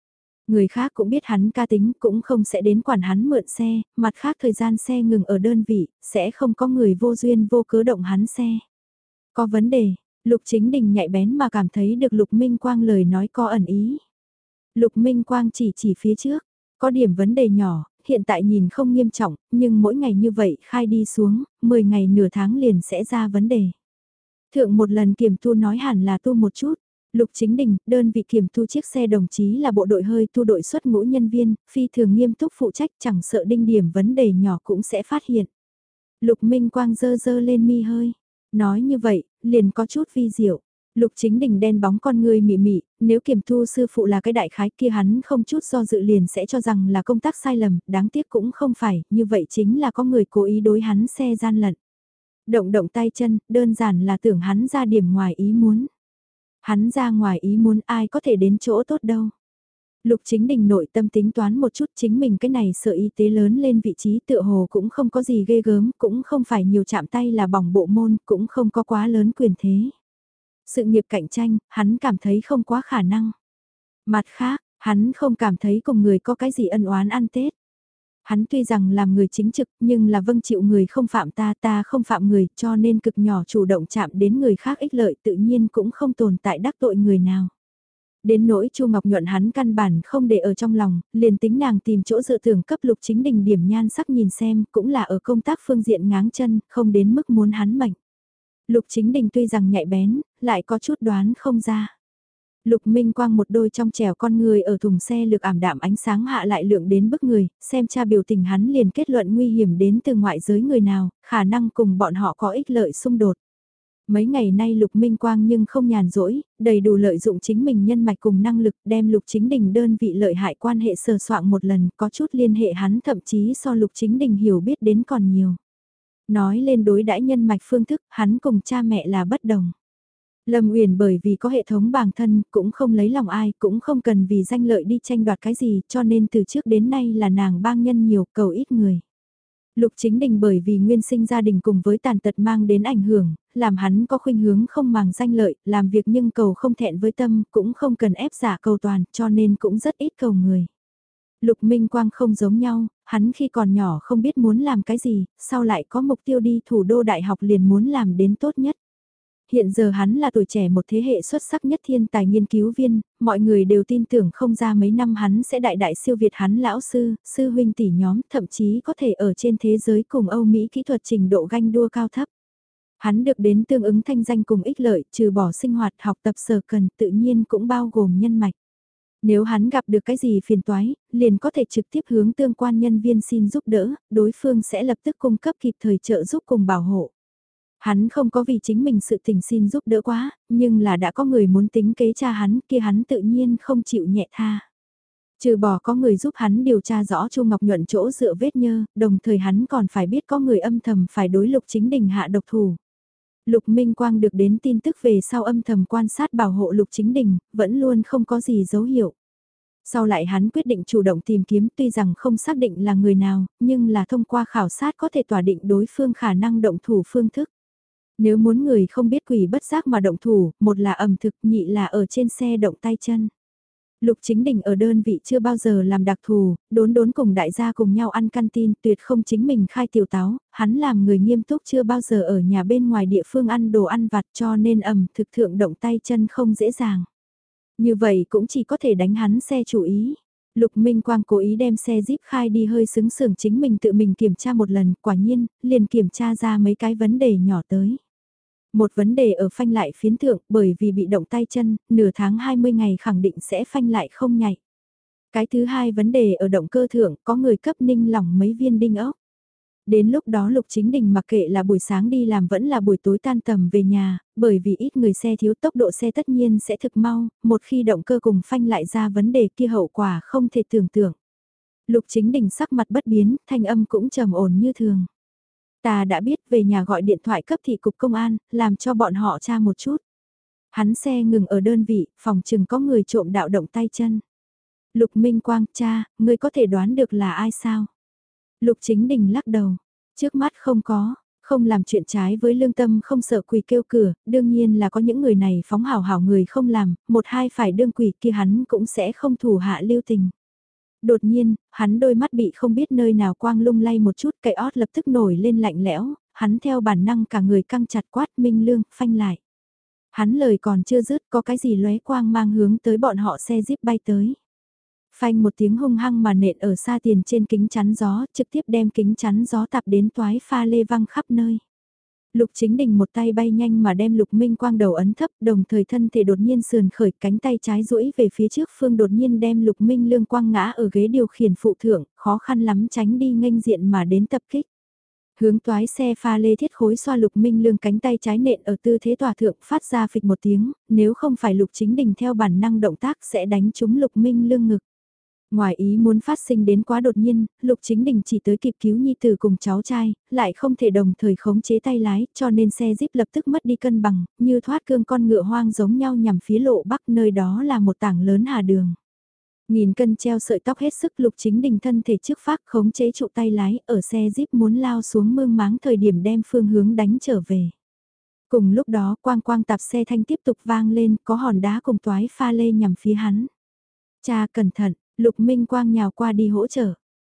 Người khác cũng biết hắn ca tính, cũng không sẽ đến quản hắn mượn xe, mặt khác thời gian xe ngừng ở đơn vị, sẽ không có người vô duyên vô cớ động hắn xe. Có vấn đề, Lục Chính Đình nhạy bén mà cảm thấy được Lục Minh Quang lời nói có ẩn ý. Lục Minh Quang chỉ phía trước, có điểm vấn đề nhỏ, hiện tại nhìn không nghiêm trọng, nhưng mỗi ngày như vậy khai đi xuống, 10 ngày nửa tháng liền sẽ ra vấn đề. Thượng một lần kiểm tu nói hẳn là tu một chút. Lục Chính Đình, đơn vị kiểm tu chiếc xe đồng chí là bộ đội hơi tu đội xuất ngũ nhân viên, phi thường nghiêm túc phụ trách chẳng sợ đinh điểm vấn đề nhỏ cũng sẽ phát hiện. Lục Minh Quang dơ lên mi hơi. Nói như vậy, liền có chút vi diệu. Lục Chính Đình đen bóng con người mị mị, nếu kiểm thu sư phụ là cái đại khái kia hắn không chút do dự liền sẽ cho rằng là công tác sai lầm, đáng tiếc cũng không phải, như vậy chính là có người cố ý đối hắn xe gian lận. Động tay chân, đơn giản là tưởng hắn ra điểm ngoài ý muốn. Hắn ra ngoài ý muốn ai có thể đến chỗ tốt đâu. Lục Chính Đình nội tâm tính toán một chút chính mình cái này sở y tế lớn lên vị trí tựa hồ cũng không có gì ghê gớm, cũng không phải nhiều chạm tay là bỏng bộ môn, cũng không có quá lớn quyền thế. Sự nghiệp cạnh tranh, hắn cảm thấy không quá khả năng. Mặt khác, hắn không cảm thấy cùng người có cái gì ân oán ăn Tết. Hắn tuy rằng làm người chính trực nhưng là vâng chịu người không phạm ta, ta không phạm người cho nên cực nhỏ chủ động chạm đến người khác ích lợi tự nhiên cũng không tồn tại đắc tội người nào. Đến nỗi Chu Ngọc Nhuận hắn căn bản không để ở trong lòng, liền tính nàng tìm chỗ dựa tưởng cấp Lục Chính Đình điểm nhan sắc nhìn xem, cũng là ở công tác phương diện ngáng chân, không đến mức muốn hắn mệnh. Lục Chính Đình tuy rằng nhạy bén, lại có chút đoán không ra. Lục Minh Quang một đôi trong trẻo con người ở thùng xe lực ảm đạm ánh sáng hạ lại lượng đến bức người, xem cha biểu tình hắn liền kết luận nguy hiểm đến từ ngoại giới người nào, khả năng cùng bọn họ có ích lợi xung đột. Mấy ngày nay Lục Minh Quang nhưng không nhàn rỗi, đầy đủ lợi dụng chính mình nhân mạch cùng năng lực đem Lục Chính Đình đơn vị lợi hại quan hệ sờ soạn một lần, có chút liên hệ hắn thậm chí so Lục Chính Đình hiểu biết đến còn nhiều. Nói lên đối đãi nhân mạch phương thức, hắn cùng cha mẹ là bất đồng. Lâm Uyển bởi vì có hệ thống bản thân, cũng không lấy lòng ai, cũng không cần vì danh lợi đi tranh đoạt cái gì, cho nên từ trước đến nay là nàng bang nhân nhiều, cầu ít người. Lục Chính Đình bởi vì nguyên sinh gia đình cùng với tàn tật mang đến ảnh hưởng, làm hắn có khuynh hướng không màng danh lợi, làm việc nhưng cầu không thẹn với tâm, cũng không cần ép giả cầu toàn, cho nên cũng rất ít cầu người. Lục Minh Quang không giống nhau, hắn khi còn nhỏ không biết muốn làm cái gì, sau lại có mục tiêu đi thủ đô đại học liền muốn làm đến tốt nhất. Hiện giờ hắn là tuổi trẻ một thế hệ xuất sắc nhất thiên tài nghiên cứu viên, mọi người đều tin tưởng không ra mấy năm hắn sẽ đại đại siêu việt hắn lão sư, sư huynh tỷ nhóm, thậm chí có thể ở trên thế giới cùng Âu Mỹ kỹ thuật trình độ ganh đua cao thấp. Hắn được đến tương ứng thanh danh cùng ích lợi, trừ bỏ sinh hoạt học tập sở cần tự nhiên cũng bao gồm nhân mạch. Nếu hắn gặp được cái gì phiền toái, liền có thể trực tiếp hướng tương quan nhân viên xin giúp đỡ, đối phương sẽ lập tức cung cấp kịp thời trợ giúp cùng bảo hộ. Hắn không có vì chính mình sự tình xin giúp đỡ quá, nhưng là đã có người muốn tính kế cha hắn kia hắn tự nhiên không chịu nhẹ tha. Trừ bỏ có người giúp hắn điều tra rõ Chu Ngọc Nhuận chỗ dựa vết nhơ, đồng thời hắn còn phải biết có người âm thầm phải đối Lục Chính Đình hạ độc thủ. Lục Minh Quang được đến tin tức về sau âm thầm quan sát bảo hộ Lục Chính Đình, vẫn luôn không có gì dấu hiệu. Sau lại hắn quyết định chủ động tìm kiếm tuy rằng không xác định là người nào, nhưng là thông qua khảo sát có thể tỏa định đối phương khả năng động thủ phương thức. Nếu muốn người không biết quỷ bất giác mà động thủ, một là ẩm thực, nhị là ở trên xe động tay chân. Lục Chính Đình ở đơn vị chưa bao giờ làm đặc thù, đốn đốn cùng đại gia cùng nhau ăn canteen, tuyệt không chính mình khai tiểu táo, hắn làm người nghiêm túc chưa bao giờ ở nhà bên ngoài địa phương ăn đồ ăn vặt cho nên ẩm thực thượng động tay chân không dễ dàng. Như vậy cũng chỉ có thể đánh hắn xe chủ ý. Lục Minh Quang cố ý đem xe Jeep khai đi hơi xứng sưởng chính mình tự mình kiểm tra một lần, quả nhiên, liền kiểm tra ra mấy cái vấn đề nhỏ tới. Một vấn đề ở phanh lại phiến thượng bởi vì bị động tay chân, nửa tháng 20 ngày khẳng định sẽ phanh lại không nhảy. Cái thứ hai vấn đề ở động cơ thượng có người cấp ninh lỏng mấy viên đinh ốc. Đến lúc đó Lục Chính Đình mặc kệ là buổi sáng đi làm vẫn là buổi tối tan tầm về nhà, bởi vì ít người xe thiếu tốc độ xe tất nhiên sẽ thực mau, một khi động cơ cùng phanh lại ra vấn đề kia hậu quả không thể tưởng tượng. Lục Chính Đình sắc mặt bất biến, thanh âm cũng trầm ổn như thường. Ta đã biết về nhà gọi điện thoại cấp thị cục công an, làm cho bọn họ tra một chút. Hắn xe ngừng ở đơn vị, phòng chừng có người trộm đạo động tay chân. Lục Minh Quang, cha, ngươi có thể đoán được là ai sao? Lục Chính Đình lắc đầu, trước mắt không có, không làm chuyện trái với lương tâm không sợ quỷ kêu cửa, đương nhiên là có những người này phóng hảo hảo người không làm, một hai phải đương quỷ kia hắn cũng sẽ không thủ hạ lưu tình. Đột nhiên, hắn đôi mắt bị không biết nơi nào quang lung lay một chút, cái ót lập tức nổi lên lạnh lẽo, hắn theo bản năng cả người căng chặt quát Minh Lương, phanh lại. Hắn lời còn chưa dứt có cái gì lóe quang mang hướng tới bọn họ xe jeep bay tới. Phanh một tiếng hung hăng mà nện ở xa tiền trên kính chắn gió, trực tiếp đem kính chắn gió tạp đến toái pha lê văng khắp nơi. Lục Chính Đình một tay bay nhanh mà đem Lục Minh Quang đầu ấn thấp, đồng thời thân thể đột nhiên sườn khởi, cánh tay trái duỗi về phía trước phương đột nhiên đem Lục Minh Lương quang ngã ở ghế điều khiển phụ thượng, khó khăn lắm tránh đi nghênh diện mà đến tập kích. Hướng toái xe pha lê thiết khối xoa Lục Minh Lương cánh tay trái nện ở tư thế tòa thượng phát ra phịch một tiếng, nếu không phải Lục Chính Đình theo bản năng động tác sẽ đánh trúng Lục Minh Lương ngực. Ngoài ý muốn phát sinh đến quá đột nhiên, Lục Chính Đình chỉ tới kịp cứu nhi tử cùng cháu trai, lại không thể đồng thời khống chế tay lái, cho nên xe Jeep lập tức mất đi cân bằng, như thoát cương con ngựa hoang giống nhau nhằm phía lộ bắc nơi đó là một tảng lớn hà đường. Nghìn cân treo sợi tóc hết sức Lục Chính Đình thân thể trước phát khống chế trụ tay lái ở xe Jeep muốn lao xuống mương máng thời điểm đem phương hướng đánh trở về. Cùng lúc đó quang quang tạp xe thanh tiếp tục vang lên có hòn đá cùng toái pha lê nhằm phía hắn. Cha cẩn thận, Lục Minh Quang nhào qua đi hỗ trợ.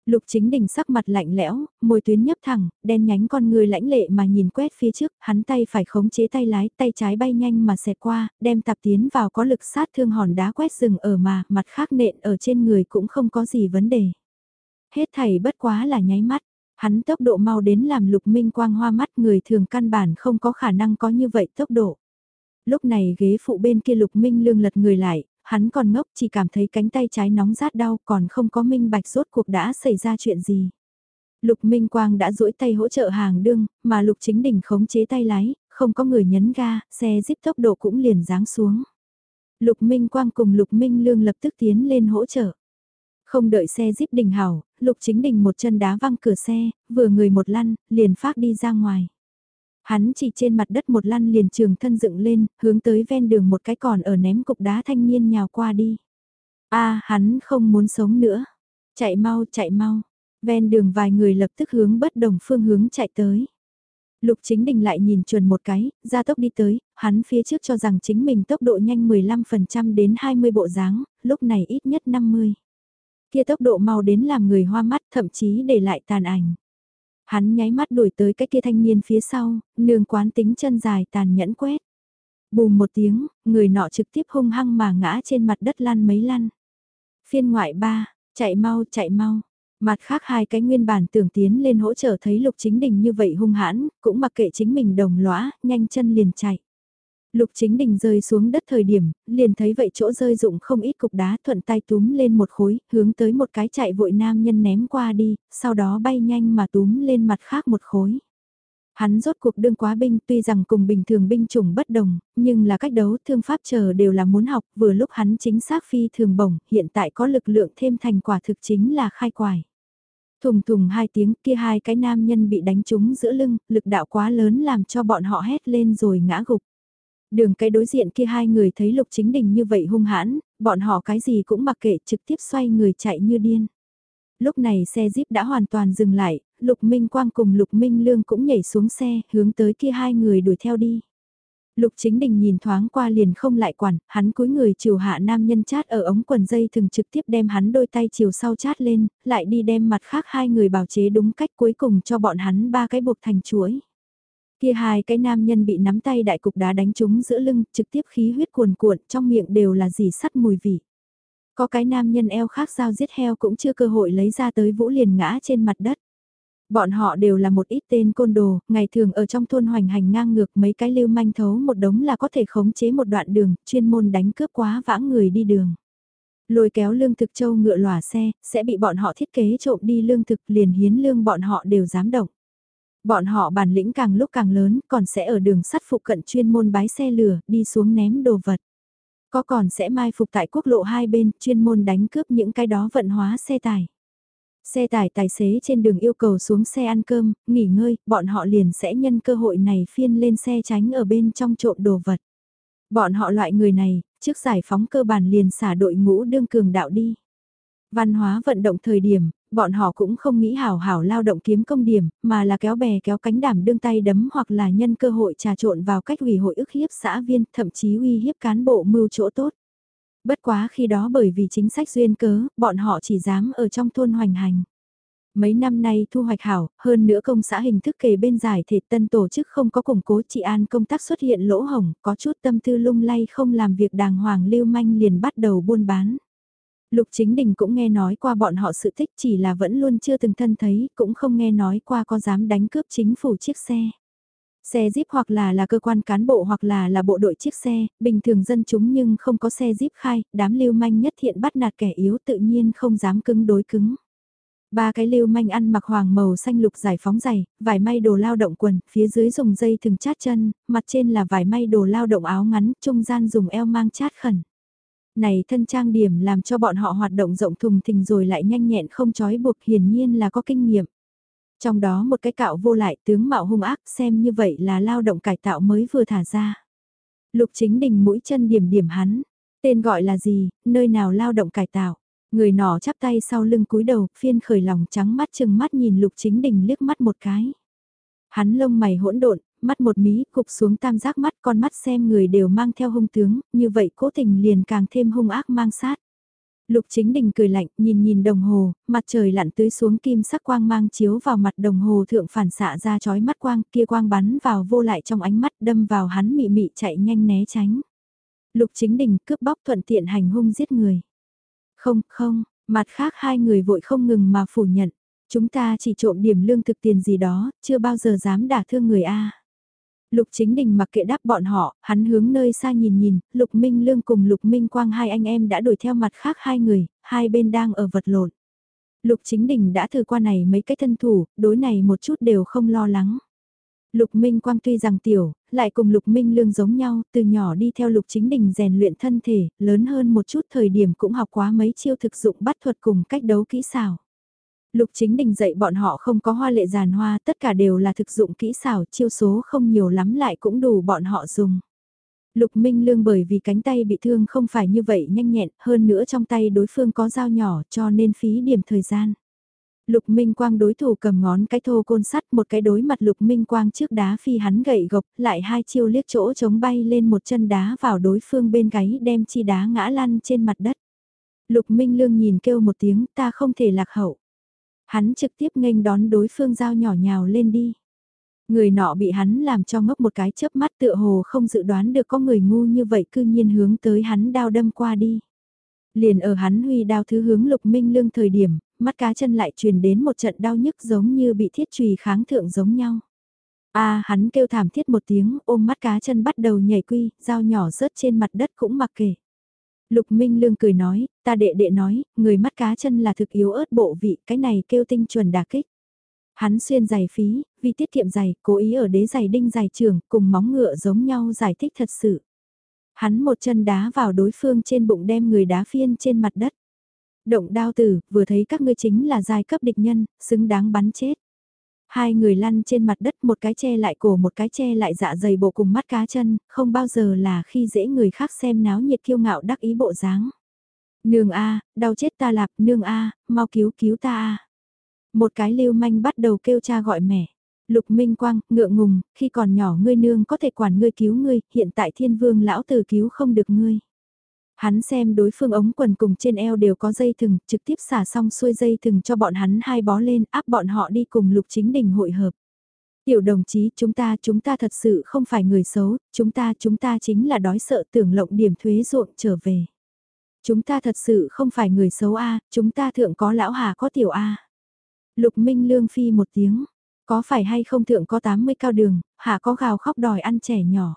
Lục Chính Đình sắc mặt lạnh lẽo, môi tuyến nhấp thẳng, đen nhánh con người lãnh lệ mà nhìn quét phía trước, hắn tay phải khống chế tay lái, tay trái bay nhanh mà xẹt qua, đem tạp tiến vào có lực sát thương hòn đá quét rừng ở mà, mặt khác nện ở trên người cũng không có gì vấn đề. Hết thảy bất quá là nháy mắt, hắn tốc độ mau đến làm Lục Minh Quang hoa mắt, người thường căn bản không có khả năng có như vậy tốc độ. Lúc này ghế phụ bên kia Lục Minh Lương lật người lại, hắn còn ngốc chỉ cảm thấy cánh tay trái nóng rát đau còn không có minh bạch rốt cuộc đã xảy ra chuyện gì. Lục Minh Quang đã duỗi tay hỗ trợ hàng đương, mà Lục Chính Đình khống chế tay lái, không có người nhấn ga, xe Jeep tốc độ cũng liền giáng xuống. Lục Minh Quang cùng Lục Minh Lương lập tức tiến lên hỗ trợ. Không đợi xe Jeep đình hảo, Lục Chính Đình một chân đá văng cửa xe, vừa người một lăn, liền phát đi ra ngoài. Hắn chỉ trên mặt đất một lăn liền trường thân dựng lên, hướng tới ven đường một cái còn ở ném cục đá thanh niên nhào qua đi. Hắn không muốn sống nữa. Chạy mau, chạy mau. Ven đường vài người lập tức hướng bất đồng phương hướng chạy tới. Lục Chính Đình lại nhìn chuẩn một cái, ra tốc đi tới, hắn phía trước cho rằng chính mình tốc độ nhanh 15% đến 20 bộ dáng, lúc này ít nhất 50. Kia tốc độ mau đến làm người hoa mắt, thậm chí để lại tàn ảnh. Hắn nháy mắt đuổi tới cái kia thanh niên phía sau, nương quán tính chân dài tàn nhẫn quét. Bùm một tiếng, người nọ trực tiếp hung hăng mà ngã trên mặt đất lăn mấy lăn. Phiên ngoại 3, chạy mau chạy mau. Mặt khác hai cái nguyên bản tưởng tiến lên hỗ trợ thấy Lục Chính Đình như vậy hung hãn, cũng mặc kệ chính mình đồng lõa, nhanh chân liền chạy. Lục Chính Đình rơi xuống đất thời điểm, liền thấy vậy chỗ rơi dụng không ít cục đá thuận tay túm lên một khối, hướng tới một cái chạy vội nam nhân ném qua đi, sau đó bay nhanh mà túm lên mặt khác một khối. Hắn rốt cuộc đương quá binh tuy rằng cùng bình thường binh chủng bất đồng, nhưng là cách đấu thương pháp chờ đều là muốn học, vừa lúc hắn chính xác phi thường bổng, hiện tại có lực lượng thêm thành quả thực chính là khai quải. Thùng thùng hai tiếng kia hai cái nam nhân bị đánh trúng giữa lưng, lực đạo quá lớn làm cho bọn họ hét lên rồi ngã gục. Đường cái đối diện kia hai người thấy Lục Chính Đình như vậy hung hãn, bọn họ cái gì cũng mặc kệ trực tiếp xoay người chạy như điên. Lúc này xe Jeep đã hoàn toàn dừng lại, Lục Minh Quang cùng Lục Minh Lương cũng nhảy xuống xe, hướng tới kia hai người đuổi theo đi. Lục Chính Đình nhìn thoáng qua liền không lại quản, hắn cúi người chiều hạ nam nhân chát ở ống quần dây thường trực tiếp đem hắn đôi tay chiều sau chát lên, lại đi đem mặt khác hai người bào chế đúng cách cuối cùng cho bọn hắn ba cái buộc thành chuỗi. Kia hai cái nam nhân bị nắm tay đại cục đá đánh trúng giữa lưng, trực tiếp khí huyết cuồn cuộn, trong miệng đều là dì sắt mùi vị. Có cái nam nhân eo khác dao giết heo cũng chưa cơ hội lấy ra tới vũ liền ngã trên mặt đất. Bọn họ đều là một ít tên côn đồ, ngày thường ở trong thôn hoành hành ngang ngược mấy cái lưu manh thấu một đống là có thể khống chế một đoạn đường, chuyên môn đánh cướp quá vãng người đi đường. Lôi kéo lương thực châu ngựa lòa xe, sẽ bị bọn họ thiết kế trộm đi lương thực liền hiến lương bọn họ đều dám động. Bọn họ bản lĩnh càng lúc càng lớn, còn sẽ ở đường sắt phụ cận chuyên môn bái xe lửa, đi xuống ném đồ vật. Có còn sẽ mai phục tại quốc lộ hai bên, chuyên môn đánh cướp những cái đó vận hóa xe tải. Xe tải tài xế trên đường yêu cầu xuống xe ăn cơm, nghỉ ngơi, bọn họ liền sẽ nhân cơ hội này phiên lên xe tránh ở bên trong trộm đồ vật. Bọn họ loại người này, trước giải phóng cơ bản liền xả đội ngũ đương cường đạo đi. Văn hóa vận động thời điểm, bọn họ cũng không nghĩ hảo hảo lao động kiếm công điểm, mà là kéo bè kéo cánh đảm đương tay đấm hoặc là nhân cơ hội trà trộn vào cách ủy hội ức hiếp xã viên, thậm chí uy hiếp cán bộ mưu chỗ tốt. Bất quá khi đó bởi vì chính sách duyên cớ, bọn họ chỉ dám ở trong thôn hoành hành. Mấy năm nay thu hoạch hảo, hơn nữa công xã hình thức kề bên giải thể tân tổ chức không có củng cố trị an công tác xuất hiện lỗ hổng, có chút tâm tư lung lay không làm việc đàng hoàng lưu manh liền bắt đầu buôn bán. Lục Chính Đình cũng nghe nói qua bọn họ sự thích chỉ là vẫn luôn chưa từng thân thấy, cũng không nghe nói qua có dám đánh cướp chính phủ chiếc xe. Xe Jeep hoặc là cơ quan cán bộ hoặc là bộ đội chiếc xe, bình thường dân chúng nhưng không có xe Jeep khai, đám lưu manh nhất thiện bắt nạt kẻ yếu tự nhiên không dám cứng đối cứng. Ba cái lưu manh ăn mặc hoàng màu xanh lục giải phóng giày, vải may đồ lao động quần, phía dưới dùng dây thừng chát chân, mặt trên là vải may đồ lao động áo ngắn, trung gian dùng eo mang chát khẩn. Này thân trang điểm làm cho bọn họ hoạt động rộng thùng thình rồi lại nhanh nhẹn không chói buộc hiển nhiên là có kinh nghiệm. Trong đó một cái cạo vô lại tướng mạo hung ác xem như vậy là lao động cải tạo mới vừa thả ra. Lục Chính Đình mũi chân điểm điểm hắn, tên gọi là gì, nơi nào lao động cải tạo. Người nọ chắp tay sau lưng cúi đầu, phiên khởi lòng trắng mắt chừng mắt nhìn Lục Chính Đình liếc mắt một cái. Hắn lông mày hỗn độn, mắt một mí cụp xuống tam giác mắt, con mắt xem người đều mang theo hung tướng, như vậy cố tình liền càng thêm hung ác mang sát. Lục Chính Đình cười lạnh, nhìn nhìn đồng hồ, mặt trời lặn tưới xuống kim sắc quang mang chiếu vào mặt đồng hồ thượng phản xạ ra chói mắt quang, kia quang bắn vào vô lại trong ánh mắt đâm vào hắn mị mị chạy nhanh né tránh. Lục Chính Đình cướp bóc thuận tiện hành hung giết người. Không, không, mặt khác hai người vội không ngừng mà phủ nhận. Chúng ta chỉ trộm điểm lương thực tiền gì đó, chưa bao giờ dám đả thương người A. Lục Chính Đình mặc kệ đáp bọn họ, hắn hướng nơi xa nhìn nhìn, Lục Minh Lương cùng Lục Minh Quang hai anh em đã đuổi theo mặt khác hai người, hai bên đang ở vật lộn. Lục Chính Đình đã thử qua này mấy cái thân thủ, đối này một chút đều không lo lắng. Lục Minh Quang tuy rằng tiểu, lại cùng Lục Minh Lương giống nhau, từ nhỏ đi theo Lục Chính Đình rèn luyện thân thể, lớn hơn một chút thời điểm cũng học quá mấy chiêu thực dụng bắt thuật cùng cách đấu kỹ xảo. Lục Chính Đình dạy bọn họ không có hoa lệ giàn hoa, tất cả đều là thực dụng kỹ xảo, chiêu số không nhiều lắm lại cũng đủ bọn họ dùng. Lục Minh Lương bởi vì cánh tay bị thương không phải như vậy nhanh nhẹn, hơn nữa trong tay đối phương có dao nhỏ cho nên phí điểm thời gian. Lục Minh Quang đối thủ cầm ngón cái thô côn sắt, một cái đối mặt Lục Minh Quang trước đá phi hắn gậy gộc, lại hai chiêu liếc chỗ chống bay lên một chân đá vào đối phương bên gáy đem chi đá ngã lăn trên mặt đất. Lục Minh Lương nhìn kêu một tiếng, ta không thể lạc hậu. Hắn trực tiếp nghênh đón đối phương dao nhỏ nhào lên đi. Người nọ bị hắn làm cho ngốc một cái chớp mắt, tựa hồ không dự đoán được có người ngu như vậy cư nhiên hướng tới hắn đao đâm qua đi. Liền ở hắn huy đao thứ hướng Lục Minh Lương thời điểm, mắt cá chân lại truyền đến một trận đau nhức giống như bị thiết chùy kháng thượng giống nhau. Hắn kêu thảm thiết một tiếng, ôm mắt cá chân bắt đầu nhảy quy, dao nhỏ rớt trên mặt đất cũng mặc kệ. Lục Minh Lương cười nói, ta đệ đệ nói, người mắt cá chân là thực yếu ớt bộ vị, cái này kêu tinh chuẩn đả kích. Hắn xuyên giày phí, vì tiết kiệm giày, cố ý ở đế giày đinh giày trường, cùng móng ngựa giống nhau giải thích thật sự. Hắn một chân đá vào đối phương trên bụng đem người đá phiên trên mặt đất. Động đao tử, vừa thấy các ngươi chính là giai cấp địch nhân, xứng đáng bắn chết. Hai người lăn trên mặt đất, một cái che lại cổ, một cái che lại dạ dày bộ cùng mắt cá chân, không bao giờ là khi dễ người khác xem náo nhiệt kiêu ngạo đắc ý bộ dáng. Nương a, đau chết ta lạp, nương a, mau cứu cứu ta a. Một cái lưu manh bắt đầu kêu cha gọi mẹ. Lục Minh Quang, ngượng ngùng, khi còn nhỏ ngươi nương có thể quản ngươi cứu ngươi, hiện tại thiên vương lão tử cứu không được ngươi. Hắn xem đối phương ống quần cùng trên eo đều có dây thừng, trực tiếp xả xong xuôi dây thừng cho bọn hắn hai bó lên, áp bọn họ đi cùng Lục Chính Đình hội hợp. Tiểu đồng chí, chúng ta thật sự không phải người xấu, chúng ta chính là đói sợ tưởng lộng điểm thuế ruộng trở về. Chúng ta thật sự không phải người xấu a, chúng ta thượng có lão hà có tiểu a. Lục Minh Lương phi một tiếng, có phải hay không thượng có 80 cao đường, hạ có gào khóc đòi ăn trẻ nhỏ.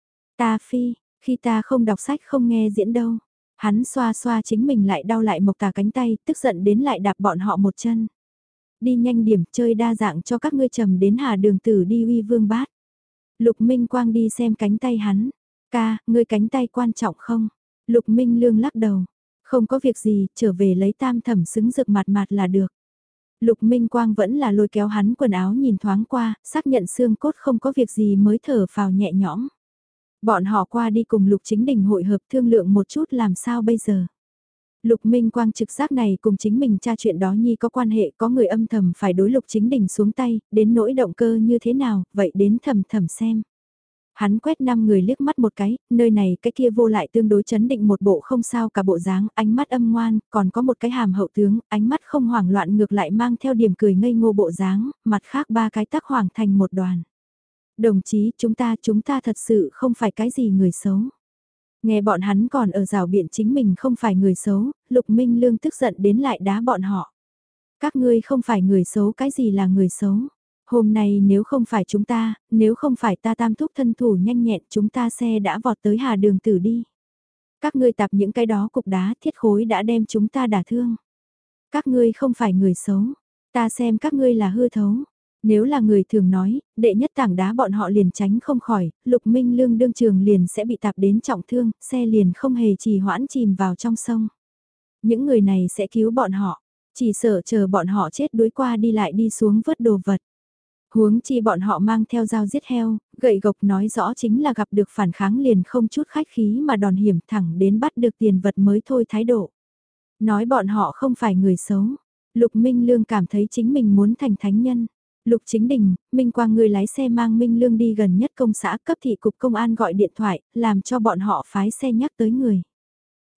Ta phi, khi ta không đọc sách không nghe diễn đâu. Hắn xoa xoa chính mình lại đau lại mộc tà cánh tay, tức giận đến lại đạp bọn họ một chân. Đi nhanh điểm chơi đa dạng cho các ngươi trầm đến Hà Đường Tử đi uy vương bát. Lục Minh Quang đi xem cánh tay hắn. Ca, ngươi cánh tay quan trọng không? Lục Minh Lương lắc đầu. Không có việc gì, trở về lấy tam thẩm xứng rực mặt mặt là được. Lục Minh Quang vẫn là lôi kéo hắn quần áo nhìn thoáng qua, xác nhận xương cốt không có việc gì mới thở phào nhẹ nhõm. Bọn họ qua đi cùng Lục Chính Đình hội hợp thương lượng một chút làm sao bây giờ. Lục Minh Quang trực giác này cùng chính mình tra chuyện đó nhi có quan hệ, có người âm thầm phải đối Lục Chính Đình xuống tay, đến nỗi động cơ như thế nào, vậy đến thầm thầm xem. Hắn quét 5 người liếc mắt một cái, nơi này cái kia vô lại tương đối chấn định một bộ không sao cả bộ dáng, ánh mắt âm ngoan, còn có một cái hàm hậu tướng, ánh mắt không hoảng loạn ngược lại mang theo điểm cười ngây ngô bộ dáng, mặt khác ba cái tắc hoảng thành một đoàn. Đồng chí, chúng ta thật sự không phải cái gì người xấu. Nghe bọn hắn còn ở rào biện chính mình không phải người xấu, Lục Minh Lương tức giận đến lại đá bọn họ. Các ngươi không phải người xấu, cái gì là người xấu? Hôm nay nếu không phải chúng ta, nếu không phải ta tam thúc thân thủ nhanh nhẹn chúng ta xe đã vọt tới Hà Đường Tử đi. Các ngươi tạp những cái đó cục đá thiết khối đã đem chúng ta đả thương. Các ngươi không phải người xấu, ta xem các ngươi là hư thấu. Nếu là người thường nói, đệ nhất tảng đá bọn họ liền tránh không khỏi, Lục Minh Lương đương trường liền sẽ bị tạp đến trọng thương, xe liền không hề trì hoãn chìm vào trong sông. Những người này sẽ cứu bọn họ, chỉ sợ chờ bọn họ chết đuối qua đi lại đi xuống vớt đồ vật. Huống chi bọn họ mang theo dao giết heo, gậy gộc nói rõ chính là gặp được phản kháng liền không chút khách khí mà đòn hiểm thẳng đến bắt được tiền vật mới thôi thái độ. Nói bọn họ không phải người xấu. Lục Minh Lương cảm thấy chính mình muốn thành thánh nhân. Lục Chính Đình, Minh Quang người lái xe mang Minh Lương đi gần nhất công xã cấp thị cục công an gọi điện thoại, làm cho bọn họ phái xe nhắc tới người.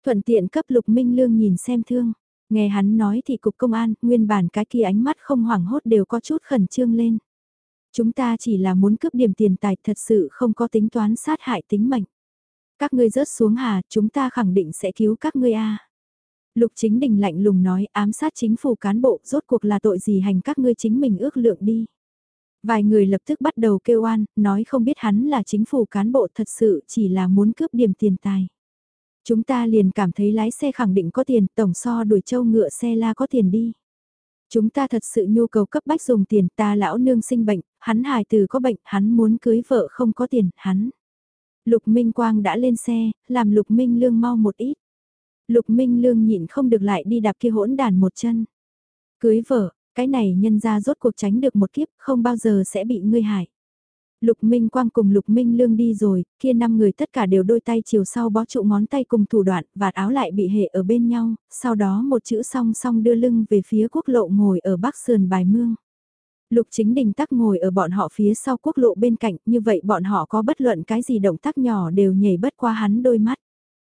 Thuận tiện cấp Lục Minh Lương nhìn xem thương. Nghe hắn nói thì cục công an, nguyên bản cái kia ánh mắt không hoảng hốt đều có chút khẩn trương lên. Chúng ta chỉ là muốn cướp điểm tiền tài, thật sự không có tính toán sát hại tính mệnh. Các ngươi rớt xuống hà, chúng ta khẳng định sẽ cứu các ngươi a. Lục Chính Đình lạnh lùng nói, ám sát chính phủ cán bộ, rốt cuộc là tội gì hành các ngươi chính mình ước lượng đi. Vài người lập tức bắt đầu kêu oan, nói không biết hắn là chính phủ cán bộ, thật sự chỉ là muốn cướp điểm tiền tài. Chúng ta liền cảm thấy lái xe khẳng định có tiền, tổng so đuổi trâu ngựa xe la có tiền đi. Chúng ta thật sự nhu cầu cấp bách dùng tiền, ta lão nương sinh bệnh, hắn hài từ có bệnh, hắn muốn cưới vợ không có tiền, hắn. Lục Minh Quang đã lên xe, làm Lục Minh Lương mau một ít. Lục Minh Lương nhịn không được lại đi đạp kia hỗn đàn một chân. Cưới vợ, cái này nhân ra rốt cuộc tránh được một kiếp, không bao giờ sẽ bị ngươi hại. Lục Minh Quang cùng Lục Minh Lương đi rồi, kia 5 người tất cả đều đôi tay chiều sau bó trụ ngón tay cùng thủ đoạn, vạt áo lại bị hệ ở bên nhau, sau đó một chữ song song đưa lưng về phía quốc lộ ngồi ở bắc sườn Bài Mương. Lục Chính Đình tắc ngồi ở bọn họ phía sau quốc lộ bên cạnh, như vậy bọn họ có bất luận cái gì động tác nhỏ đều nhảy bất qua hắn đôi mắt.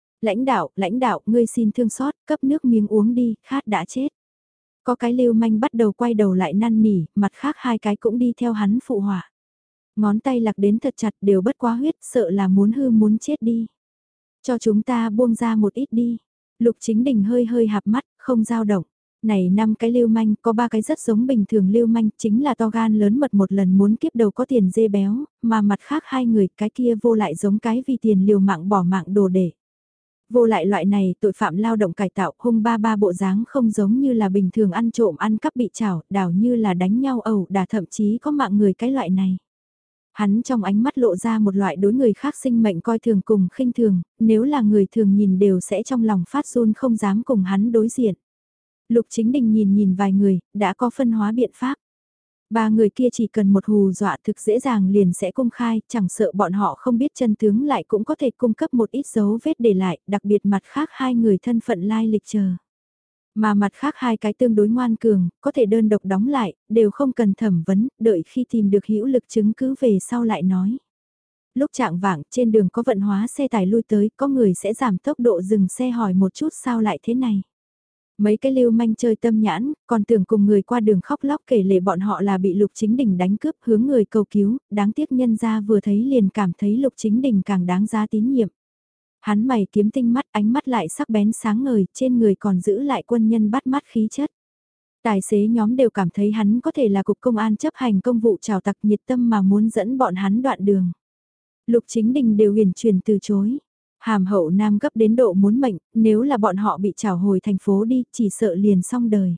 Lãnh đạo, ngươi xin thương xót, cấp nước miếng uống đi, khát đã chết. Có cái lưu manh bắt đầu quay đầu lại năn nỉ, mặt khác 2 cái cũng đi theo hắn phụ họa. Ngón tay lạc đến thật chặt đều bất quá huyết, sợ là muốn hư muốn chết đi. Cho chúng ta buông ra một ít đi. Lục Chính Đình hơi hơi hạp mắt, không dao động. Này 5 cái lưu manh, có 3 cái rất giống bình thường lưu manh, chính là to gan lớn mật một lần muốn kiếp đầu có tiền dê béo, mà mặt khác 2 người, cái kia vô lại giống cái vì tiền liều mạng bỏ mạng đồ để. Vô lại loại này tội phạm lao động cải tạo hung ba bộ dáng không giống như là bình thường ăn trộm ăn cắp bị chảo, đảo như là đánh nhau ẩu đả thậm chí có mạng người cái loại này. Hắn trong ánh mắt lộ ra một loại đối người khác sinh mệnh coi thường cùng khinh thường, nếu là người thường nhìn đều sẽ trong lòng phát run không dám cùng hắn đối diện. Lục Chính Đình nhìn vài người, đã có phân hóa biện pháp. 3 người kia chỉ cần một hù dọa thực dễ dàng liền sẽ công khai, chẳng sợ bọn họ không biết chân tướng lại cũng có thể cung cấp một ít dấu vết để lại, đặc biệt mặt khác 2 người thân phận lai lịch chờ. Mà mặt khác 2 cái tương đối ngoan cường, có thể đơn độc đóng lại, đều không cần thẩm vấn, đợi khi tìm được hữu lực chứng cứ về sau lại nói. Lúc trạng vạng trên đường có vận hóa xe tải lui tới, có người sẽ giảm tốc độ dừng xe hỏi một chút sao lại thế này. Mấy cái lưu manh chơi tâm nhãn, còn tưởng cùng người qua đường khóc lóc kể lể bọn họ là bị Lục Chính Đình đánh cướp hướng người cầu cứu, đáng tiếc nhân ra vừa thấy liền cảm thấy Lục Chính Đình càng đáng giá tín nhiệm. Hắn mày kiếm tinh mắt ánh mắt lại sắc bén sáng ngời, trên người còn giữ lại quân nhân bắt mắt khí chất. Tài xế nhóm đều cảm thấy hắn có thể là cục công an chấp hành công vụ trào tặc nhiệt tâm mà muốn dẫn bọn hắn đoạn đường. Lục Chính Đình đều huyền truyền từ chối. Hàm Hậu Nam gấp đến độ muốn mệnh, nếu là bọn họ bị trảo hồi thành phố đi, chỉ sợ liền xong đời.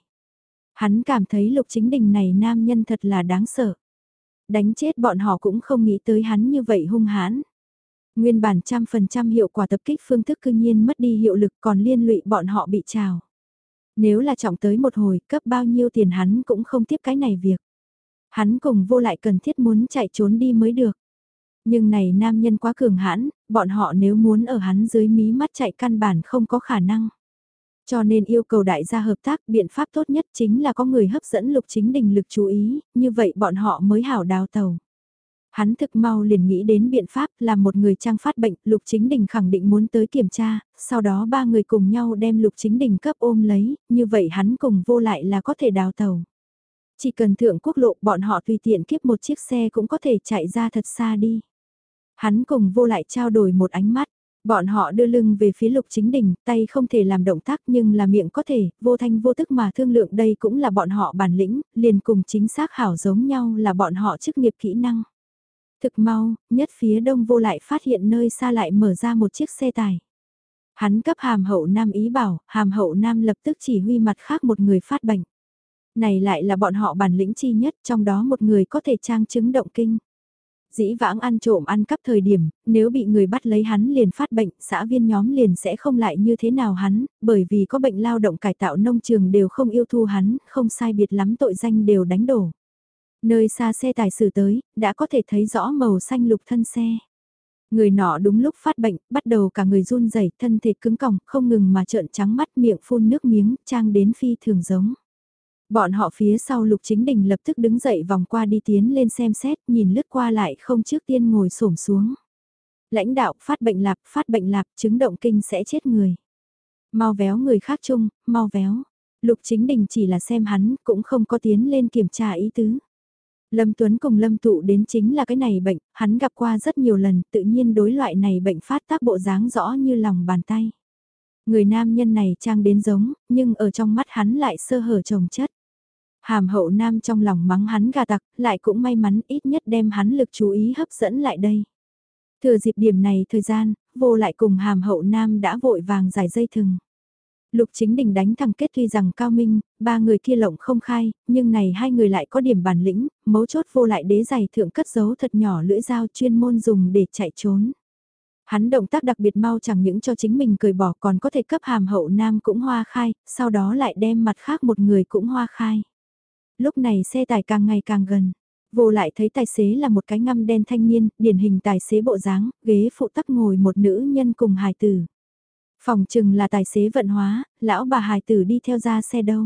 Hắn cảm thấy Lục Chính Đình này nam nhân thật là đáng sợ. Đánh chết bọn họ cũng không nghĩ tới hắn như vậy hung hãn. Nguyên bản 100% hiệu quả tập kích phương thức cư nhiên mất đi hiệu lực còn liên lụy bọn họ bị trào. Nếu là trọng tới một hồi, cấp bao nhiêu tiền hắn cũng không tiếp cái này việc. Hắn cùng vô lại cần thiết muốn chạy trốn đi mới được. Nhưng này nam nhân quá cường hãn, bọn họ nếu muốn ở hắn dưới mí mắt chạy căn bản không có khả năng. Cho nên yêu cầu đại gia hợp tác, biện pháp tốt nhất chính là có người hấp dẫn Lục Chính Đình lực chú ý, như vậy bọn họ mới hảo đào tàu. Hắn thực mau liền nghĩ đến biện pháp là một người trang phát bệnh, Lục Chính Đình khẳng định muốn tới kiểm tra, sau đó 3 người cùng nhau đem Lục Chính Đình cấp ôm lấy, như vậy hắn cùng vô lại là có thể đào tàu. Chỉ cần thượng quốc lộ bọn họ tùy tiện kiếp một chiếc xe cũng có thể chạy ra thật xa đi. Hắn cùng vô lại trao đổi một ánh mắt, bọn họ đưa lưng về phía Lục Chính Đình, tay không thể làm động tác nhưng là miệng có thể, vô thanh vô tức mà thương lượng đây cũng là bọn họ bản lĩnh, liền cùng chính xác hảo giống nhau là bọn họ chức nghiệp kỹ năng. Thực mau, nhất phía đông vô lại phát hiện nơi xa lại mở ra một chiếc xe tải. Hắn cấp Hàm Hậu Nam ý bảo, Hàm Hậu Nam lập tức chỉ huy mặt khác một người phát bệnh. Này lại là bọn họ bản lĩnh chi nhất, trong đó một người có thể trang chứng động kinh. Dĩ vãng ăn trộm ăn cắp thời điểm, nếu bị người bắt lấy hắn liền phát bệnh, xã viên nhóm liền sẽ không lại như thế nào hắn, bởi vì có bệnh lao động cải tạo nông trường đều không yêu thu hắn, không sai biệt lắm tội danh đều đánh đổ. Nơi xa xe tài xử tới, đã có thể thấy rõ màu xanh lục thân xe. Người nọ đúng lúc phát bệnh, bắt đầu cả người run rẩy, thân thể cứng còng, không ngừng mà trợn trắng mắt miệng phun nước miếng, trang đến phi thường giống. Bọn họ phía sau Lục Chính Đình lập tức đứng dậy vòng qua đi tiến lên xem xét, nhìn lướt qua lại không trước tiên ngồi xổm xuống. Lãnh đạo phát bệnh lạp, chứng động kinh sẽ chết người. Mau véo người khác chung, mau véo. Lục Chính Đình chỉ là xem hắn, cũng không có tiến lên kiểm tra ý tứ. Lâm Tuấn cùng Lâm Tụ đến chính là cái này bệnh, hắn gặp qua rất nhiều lần, tự nhiên đối loại này bệnh phát tác bộ dáng rõ như lòng bàn tay. Người nam nhân này trang đến giống, nhưng ở trong mắt hắn lại sơ hở chồng chất. Hàm hậu nam trong lòng mắng hắn gà tặc, lại cũng may mắn ít nhất đem hắn lực chú ý hấp dẫn lại đây. Thừa dịp điểm này thời gian, vô lại cùng hàm hậu nam đã vội vàng giải dây thừng. Lục Chính Đình đánh thằng kết tuy rằng cao minh, ba người kia lộng không khai, nhưng này hai người lại có điểm bản lĩnh, mấu chốt vô lại đế giày thượng cất giấu thật nhỏ lưỡi dao chuyên môn dùng để chạy trốn. Hắn động tác đặc biệt mau chẳng những cho chính mình cười bỏ còn có thể cấp hàm hậu nam cũng hoa khai, sau đó lại đem mặt khác một người cũng hoa khai. Lúc này xe tải càng ngày càng gần. Vô lại thấy tài xế là một cái ngăm đen thanh niên, điển hình tài xế bộ dáng, ghế phụ tắc ngồi một nữ nhân cùng hài tử. Phòng chừng là tài xế vận hóa, lão bà hài tử đi theo ra xe đâu.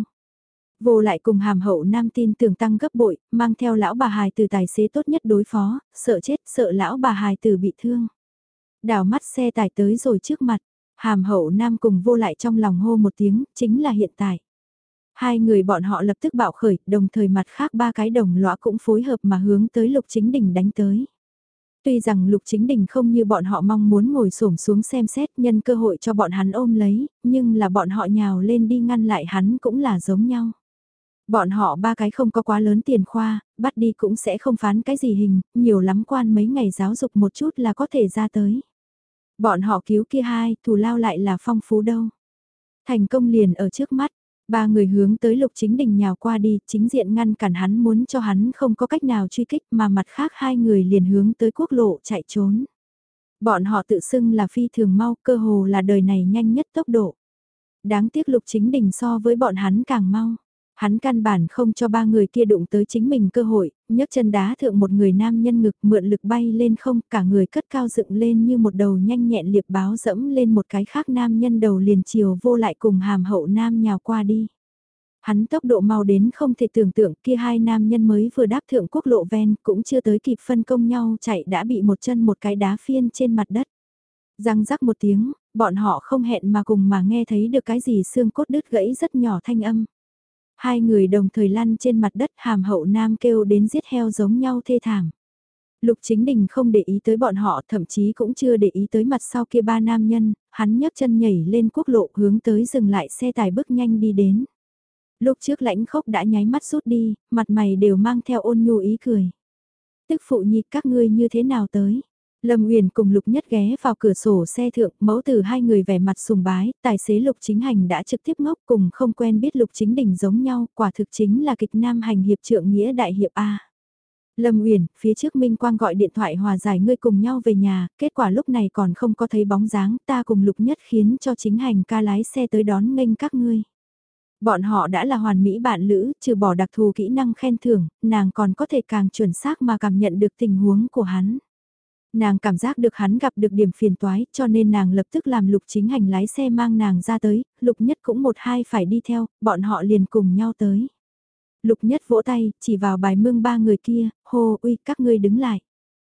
Vô lại cùng hàm hậu nam tin tưởng tăng gấp bội, mang theo lão bà hài tử tài xế tốt nhất đối phó, sợ chết sợ lão bà hài tử bị thương. Đảo mắt xe tải tới rồi trước mặt, hàm hậu nam cùng vô lại trong lòng hô một tiếng, chính là hiện tại. Hai người bọn họ lập tức bạo khởi, đồng thời mặt khác ba cái đồng lõa cũng phối hợp mà hướng tới Lục Chính Đình đánh tới. Tuy rằng Lục Chính Đình không như bọn họ mong muốn ngồi xổm xuống xem xét nhân cơ hội cho bọn hắn ôm lấy, nhưng là bọn họ nhào lên đi ngăn lại hắn cũng là giống nhau. Bọn họ ba cái không có quá lớn tiền khoa, bắt đi cũng sẽ không phán cái gì hình, nhiều lắm quan mấy ngày giáo dục một chút là có thể ra tới. Bọn họ cứu kia hai, thù lao lại là phong phú đâu. Thành công liền ở trước mắt, ba người hướng tới Lục Chính Đình nhào qua đi, chính diện ngăn cản hắn muốn cho hắn không có cách nào truy kích mà mặt khác hai người liền hướng tới quốc lộ chạy trốn. Bọn họ tự xưng là phi thường mau, cơ hồ là đời này nhanh nhất tốc độ. Đáng tiếc Lục Chính Đình so với bọn hắn càng mau. Hắn căn bản không cho ba người kia đụng tới chính mình cơ hội, nhấc chân đá thượng một người nam nhân ngực mượn lực bay lên không, cả người cất cao dựng lên như một đầu nhanh nhẹn liệp báo dẫm lên một cái khác nam nhân đầu liền chiều vô lại cùng hàm hậu nam nhào qua đi. Hắn tốc độ mau đến không thể tưởng tượng kia hai nam nhân mới vừa đáp thượng quốc lộ ven cũng chưa tới kịp phân công nhau chạy đã bị một chân một cái đá phiên trên mặt đất. Răng rắc một tiếng, bọn họ không hẹn mà cùng mà nghe thấy được cái gì xương cốt đứt gãy rất nhỏ thanh âm. Hai người đồng thời lăn trên mặt đất hàm hậu nam kêu đến giết heo giống nhau thê thảm. Lục Chính Đình không để ý tới bọn họ thậm chí cũng chưa để ý tới mặt sau kia ba nam nhân, hắn nhấc chân nhảy lên quốc lộ hướng tới dừng lại xe tải bước nhanh đi đến. Lúc trước lãnh khốc đã nháy mắt rút đi, mặt mày đều mang theo ôn nhu ý cười. Tức phụ nhi các ngươi như thế nào tới? Lâm Uyển cùng Lục Nhất ghé vào cửa sổ xe thượng, mẫu tử hai người vẻ mặt sùng bái, tài xế Lục Chính Hành đã trực tiếp ngốc cùng không quen biết Lục Chính Đình giống nhau, quả thực chính là kịch nam hành hiệp trượng nghĩa đại hiệp A. Lâm Uyển, phía trước Minh Quang gọi điện thoại hòa giải ngươi cùng nhau về nhà, kết quả lúc này còn không có thấy bóng dáng, ta cùng Lục Nhất khiến cho Chính Hành ca lái xe tới đón nghênh các ngươi. Bọn họ đã là hoàn mỹ bạn lữ, trừ bỏ đặc thù kỹ năng khen thưởng, nàng còn có thể càng chuẩn xác mà cảm nhận được tình huống của hắn. Nàng cảm giác được hắn gặp được điểm phiền toái, cho nên nàng lập tức làm Lục Chính Hành lái xe mang nàng ra tới, Lục Nhất cũng một hai phải đi theo, bọn họ liền cùng nhau tới. Lục Nhất vỗ tay, chỉ vào bài mương ba người kia, hô uy các ngươi đứng lại.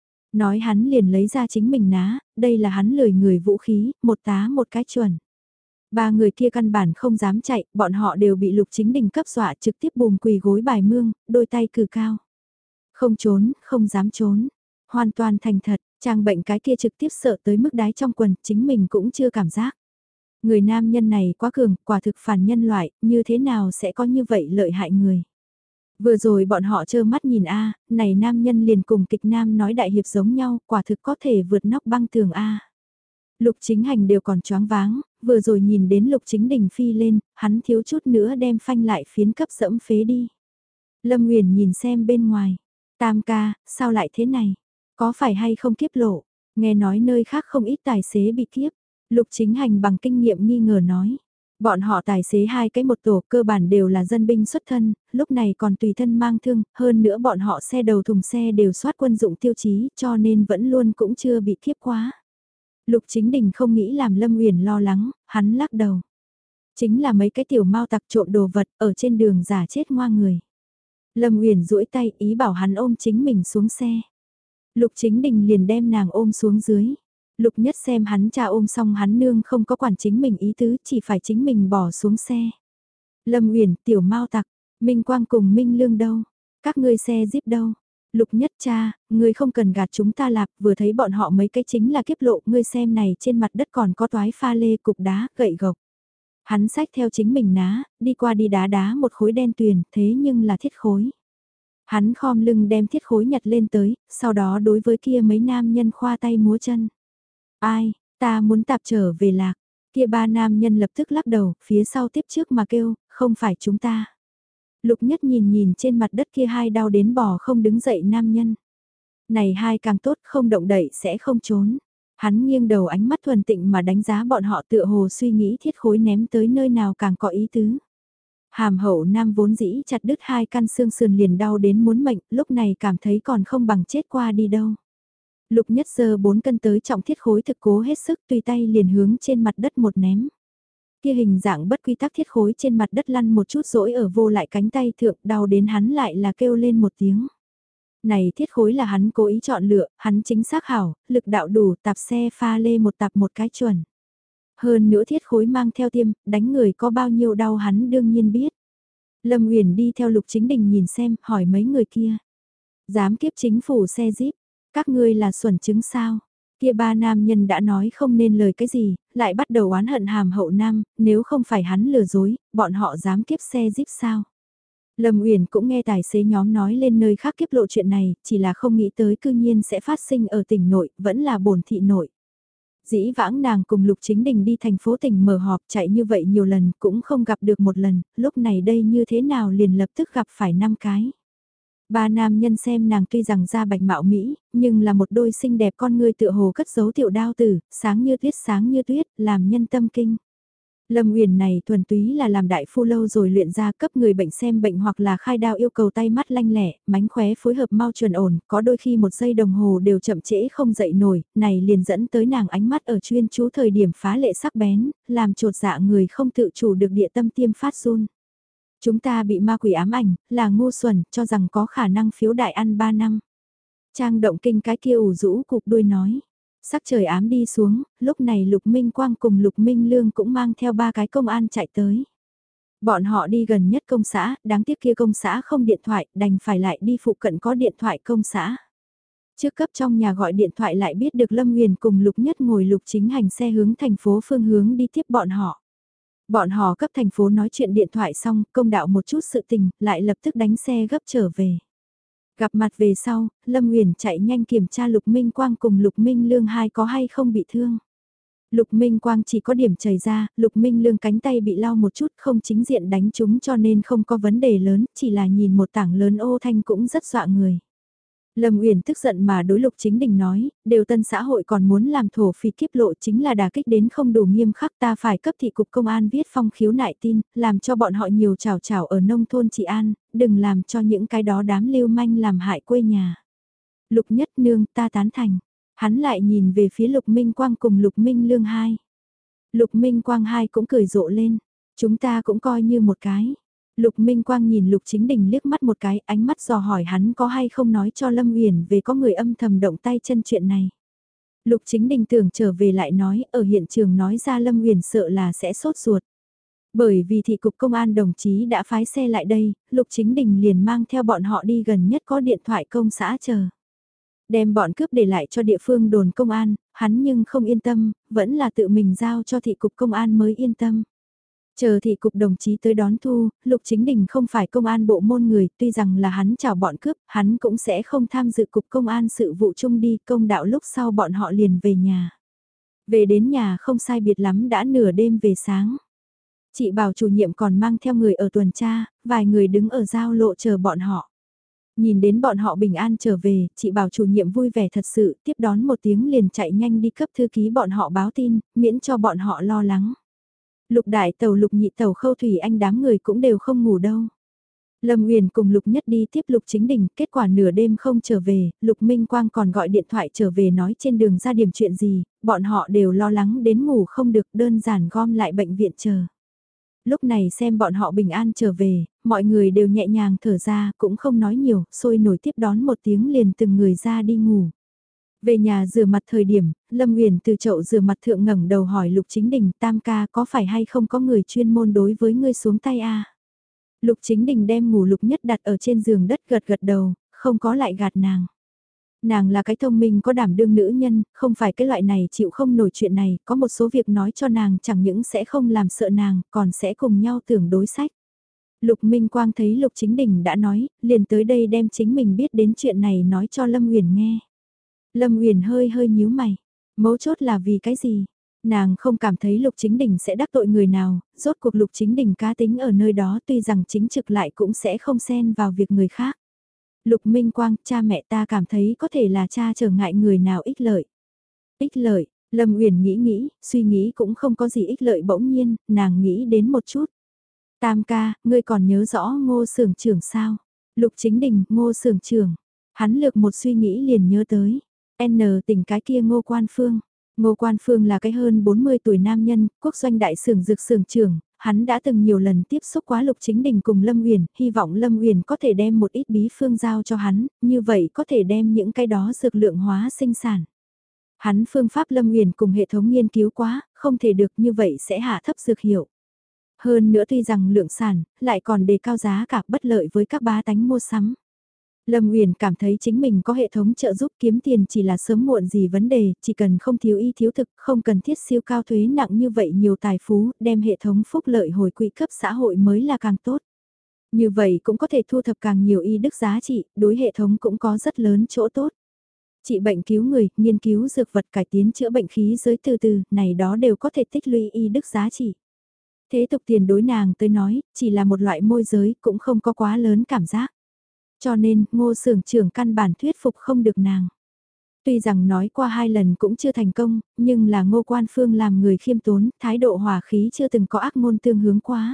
Nói hắn liền lấy ra chính mình ná, đây là hắn lười người vũ khí, một tá một cái chuẩn. Ba người kia căn bản không dám chạy, bọn họ đều bị Lục Chính Đình cấp dọa trực tiếp bùm quỳ gối bài mương, đôi tay cử cao. Không trốn, không dám trốn, hoàn toàn thành thật. Trang bệnh cái kia trực tiếp sợ tới mức đái trong quần, chính mình cũng chưa cảm giác. Người nam nhân này quá cường, quả thực phản nhân loại, như thế nào sẽ có như vậy lợi hại người. Vừa rồi bọn họ trơ mắt nhìn A, này nam nhân liền cùng kịch nam nói đại hiệp giống nhau, quả thực có thể vượt nóc băng tường A. Lục Chính Hành đều còn choáng váng, vừa rồi nhìn đến Lục Chính Đình phi lên, hắn thiếu chút nữa đem phanh lại phiến cấp dẫm phế đi. Lâm Nguyền nhìn xem bên ngoài, Tam ca, sao lại thế này? Có phải hay không kiếp lộ? Nghe nói nơi khác không ít tài xế bị kiếp. Lục Chính Hành bằng kinh nghiệm nghi ngờ nói. Bọn họ tài xế hai cái một tổ cơ bản đều là dân binh xuất thân, lúc này còn tùy thân mang thương, hơn nữa bọn họ xe đầu thùng xe đều soát quân dụng tiêu chí cho nên vẫn luôn cũng chưa bị kiếp quá. Lục Chính Đình không nghĩ làm Lâm Uyển lo lắng, hắn lắc đầu. Chính là mấy cái tiểu mau tặc trộm đồ vật ở trên đường giả chết ngoa người. Lâm Uyển duỗi tay ý bảo hắn ôm chính mình xuống xe. Lục Chính Đình liền đem nàng ôm xuống dưới. Lục Nhất xem hắn cha ôm xong hắn nương không có quản chính mình ý tứ, chỉ phải chính mình bỏ xuống xe. Lâm Uyển, Tiểu Mao Tặc, Minh Quang cùng Minh Lương đâu? Các ngươi xe jeep đâu? Lục Nhất cha, ngươi không cần gạt chúng ta lạp, vừa thấy bọn họ mấy cái chính là kiếp lộ, ngươi xem này trên mặt đất còn có toái pha lê, cục đá, gậy gộc. Hắn xách theo chính mình ná, đi qua đi đá đá một khối đen tuyền, thế nhưng là thiết khối. Hắn khom lưng đem thiết khối nhặt lên tới, sau đó đối với kia mấy nam nhân khoa tay múa chân. Ai, ta muốn tạp trở về lạc. Kia ba nam nhân lập tức lắc đầu, phía sau tiếp trước mà kêu, không phải chúng ta. Lục Nhất nhìn nhìn trên mặt đất kia hai đau đến bò không đứng dậy nam nhân. Này hai càng tốt, không động đậy sẽ không trốn. Hắn nghiêng đầu ánh mắt thuần tịnh mà đánh giá bọn họ tựa hồ suy nghĩ thiết khối ném tới nơi nào càng có ý tứ. Hàm hậu nam vốn dĩ chặt đứt hai căn xương sườn liền đau đến muốn mệnh, lúc này cảm thấy còn không bằng chết qua đi đâu. Lục Nhất giơ 4 cân tới trọng thiết khối thực cố hết sức tùy tay liền hướng trên mặt đất một ném. Kia hình dạng bất quy tắc thiết khối trên mặt đất lăn một chút rỗi ở vô lại cánh tay thượng đau đến hắn lại là kêu lên một tiếng. Này thiết khối là hắn cố ý chọn lựa, hắn chính xác hảo, lực đạo đủ tạp xe pha lê một tạp một cái chuẩn. Hơn nữa thiết khối mang theo tiêm, đánh người có bao nhiêu đau hắn đương nhiên biết. Lâm Uyển đi theo Lục Chính Đình nhìn xem, hỏi mấy người kia. Dám kiếp chính phủ xe jeep, các ngươi là xuẩn chứng sao? Kia ba nam nhân đã nói không nên lời cái gì, lại bắt đầu oán hận hàm hậu nam, nếu không phải hắn lừa dối, bọn họ dám kiếp xe jeep sao? Lâm Uyển cũng nghe tài xế nhóm nói lên nơi khác kiếp lộ chuyện này, chỉ là không nghĩ tới cư nhiên sẽ phát sinh ở tỉnh nội, vẫn là bổn thị nội. Dĩ vãng nàng cùng Lục Chính Đình đi thành phố tỉnh mở họp chạy như vậy nhiều lần cũng không gặp được một lần, lúc này đây như thế nào liền lập tức gặp phải 5 cái. Ba nam nhân xem nàng tuy rằng da bạch mạo Mỹ, nhưng là một đôi xinh đẹp con người tựa hồ cất giấu tiểu đao tử, sáng như tuyết, làm nhân tâm kinh. Lâm Uyển này thuần túy là làm đại phu lâu rồi luyện ra cấp người bệnh xem bệnh hoặc là khai đao yêu cầu tay mắt lanh lẹ, mánh khóe phối hợp mau chuẩn ổn, có đôi khi 1 giây đồng hồ đều chậm trễ không dậy nổi, này liền dẫn tới nàng ánh mắt ở chuyên chú thời điểm phá lệ sắc bén, làm trột dạ người không tự chủ được địa tâm tiêm phát run. Chúng ta bị ma quỷ ám ảnh, là ngu xuẩn, cho rằng có khả năng phiếu đại ăn 3 năm. Trang động kinh cái kia ủ rũ cục đuôi nói. Sắc trời ám đi xuống, lúc này Lục Minh Quang cùng Lục Minh Lương cũng mang theo 3 cái công an chạy tới. Bọn họ đi gần nhất công xã, đáng tiếc kia công xã không điện thoại, đành phải lại đi phụ cận có điện thoại công xã. Trước cấp trong nhà gọi điện thoại lại biết được Lâm Nguyền cùng Lục Nhất ngồi Lục Chính hành xe hướng thành phố phương hướng đi tiếp bọn họ. Bọn họ cấp thành phố nói chuyện điện thoại xong, công đạo một chút sự tình, lại lập tức đánh xe gấp trở về. Gặp mặt về sau, Lâm Uyển chạy nhanh kiểm tra Lục Minh Quang cùng Lục Minh Lương hai có hay không bị thương. Lục Minh Quang chỉ có điểm chảy ra, Lục Minh Lương cánh tay bị lau một chút không chính diện đánh trúng cho nên không có vấn đề lớn, chỉ là nhìn một tảng lớn ô thanh cũng rất dọa người. Lâm Uyển tức giận mà đối Lục Chính Đình nói, đều tân xã hội còn muốn làm thổ phỉ kiếp lộ chính là đả kích đến không đủ nghiêm khắc, ta phải cấp thị cục công an viết phong khiếu nại tin, làm cho bọn họ nhiều chảo chảo ở nông thôn trị an, đừng làm cho những cái đó đám lưu manh làm hại quê nhà. Lục Nhất Nương ta tán thành, hắn lại nhìn về phía Lục Minh Quang cùng Lục Minh Lương hai. Lục Minh Quang hai cũng cười rộ lên, chúng ta cũng coi như một cái. Lục Minh Quang nhìn Lục Chính Đình liếc mắt một cái, ánh mắt dò hỏi hắn có hay không nói cho Lâm Uyển về có người âm thầm động tay chân chuyện này. Lục Chính Đình tưởng trở về lại nói, ở hiện trường nói ra Lâm Uyển sợ là sẽ sốt ruột. Bởi vì thị cục công an đồng chí đã phái xe lại đây, Lục Chính Đình liền mang theo bọn họ đi gần nhất có điện thoại công xã chờ. Đem bọn cướp để lại cho địa phương đồn công an, hắn nhưng không yên tâm, vẫn là tự mình giao cho thị cục công an mới yên tâm. Chờ thị cục đồng chí tới đón thu, Lục Chính Đình không phải công an bộ môn người, tuy rằng là hắn chào bọn cướp, hắn cũng sẽ không tham dự cục công an sự vụ chung đi, công đạo lúc sau bọn họ liền về nhà. Về đến nhà không sai biệt lắm đã nửa đêm về sáng. Chị bảo chủ nhiệm còn mang theo người ở tuần tra, vài người đứng ở giao lộ chờ bọn họ. Nhìn đến bọn họ bình an trở về, chị bảo chủ nhiệm vui vẻ thật sự, tiếp đón một tiếng liền chạy nhanh đi cấp thư ký bọn họ báo tin, miễn cho bọn họ lo lắng. Lục đại tàu Lục nhị tàu Khâu Thủy Anh đám người cũng đều không ngủ đâu. Lâm Uyển cùng Lục Nhất đi tiếp Lục Chính Đình, kết quả nửa đêm không trở về, Lục Minh Quang còn gọi điện thoại trở về nói trên đường ra điểm chuyện gì, bọn họ đều lo lắng đến ngủ không được đơn giản gom lại bệnh viện chờ. Lúc này xem bọn họ bình an trở về, mọi người đều nhẹ nhàng thở ra, cũng không nói nhiều, sôi nổi tiếp đón một tiếng liền từng người ra đi ngủ. Về nhà rửa mặt thời điểm, Lâm Uyển từ chậu rửa mặt thượng ngẩng đầu hỏi Lục Chính Đình, tam ca có phải hay không có người chuyên môn đối với ngươi xuống tay a? Lục Chính Đình đem ngủ Lục Nhất đặt ở trên giường đất gật gật đầu, không có lại gạt nàng. Nàng là cái thông minh có đảm đương nữ nhân, không phải cái loại này chịu không nổi chuyện này, có một số việc nói cho nàng chẳng những sẽ không làm sợ nàng, còn sẽ cùng nhau tưởng đối sách. Lục Minh Quang thấy Lục Chính Đình đã nói, liền tới đây đem chính mình biết đến chuyện này nói cho Lâm Uyển nghe. Lâm Uyển hơi hơi nhíu mày, mấu chốt là vì cái gì? Nàng không cảm thấy Lục Chính Đình sẽ đắc tội người nào, rốt cuộc Lục Chính Đình cá tính ở nơi đó tuy rằng chính trực lại cũng sẽ không xen vào việc người khác. Lục Minh Quang, cha mẹ ta cảm thấy có thể là cha trở ngại người nào ích lợi. Ích lợi, Lâm Uyển nghĩ, suy nghĩ cũng không có gì ích lợi bỗng nhiên, nàng nghĩ đến một chút. Tam ca, ngươi còn nhớ rõ Ngô Xưởng trưởng sao? Lục Chính Đình, Ngô Xưởng trưởng. Hắn lược một suy nghĩ liền nhớ tới. N tỉnh cái kia Ngô Quan Phương. Ngô Quan Phương là cái hơn 40 tuổi nam nhân, quốc doanh đại xưởng dược xưởng trưởng, hắn đã từng nhiều lần tiếp xúc quá Lục Chính Đình cùng Lâm Uyển, hy vọng Lâm Uyển có thể đem một ít bí phương giao cho hắn, như vậy có thể đem những cái đó dược lượng hóa sinh sản. Hắn phương pháp Lâm Uyển cùng hệ thống nghiên cứu quá, không thể được như vậy sẽ hạ thấp dược hiệu. Hơn nữa tuy rằng lượng sản, lại còn đề cao giá cả bất lợi với các bá tánh mua sắm. Lâm Uyển cảm thấy chính mình có hệ thống trợ giúp kiếm tiền chỉ là sớm muộn gì vấn đề, chỉ cần không thiếu y thiếu thực, không cần thiết siêu cao thuế nặng như vậy nhiều tài phú, đem hệ thống phúc lợi hồi quỹ cấp xã hội mới là càng tốt. Như vậy cũng có thể thu thập càng nhiều y đức giá trị, đối hệ thống cũng có rất lớn chỗ tốt. Trị bệnh cứu người, nghiên cứu dược vật cải tiến chữa bệnh khí giới từ từ, này đó đều có thể tích lũy y đức giá trị. Thế tục tiền đối nàng tới nói, chỉ là một loại môi giới, cũng không có quá lớn cảm giác. Cho nên, Ngô Xưởng trưởng căn bản thuyết phục không được nàng. Tuy rằng nói qua 2 lần cũng chưa thành công, nhưng là Ngô Quan Phương làm người khiêm tốn, thái độ hòa khí chưa từng có ác ngôn tương hướng quá.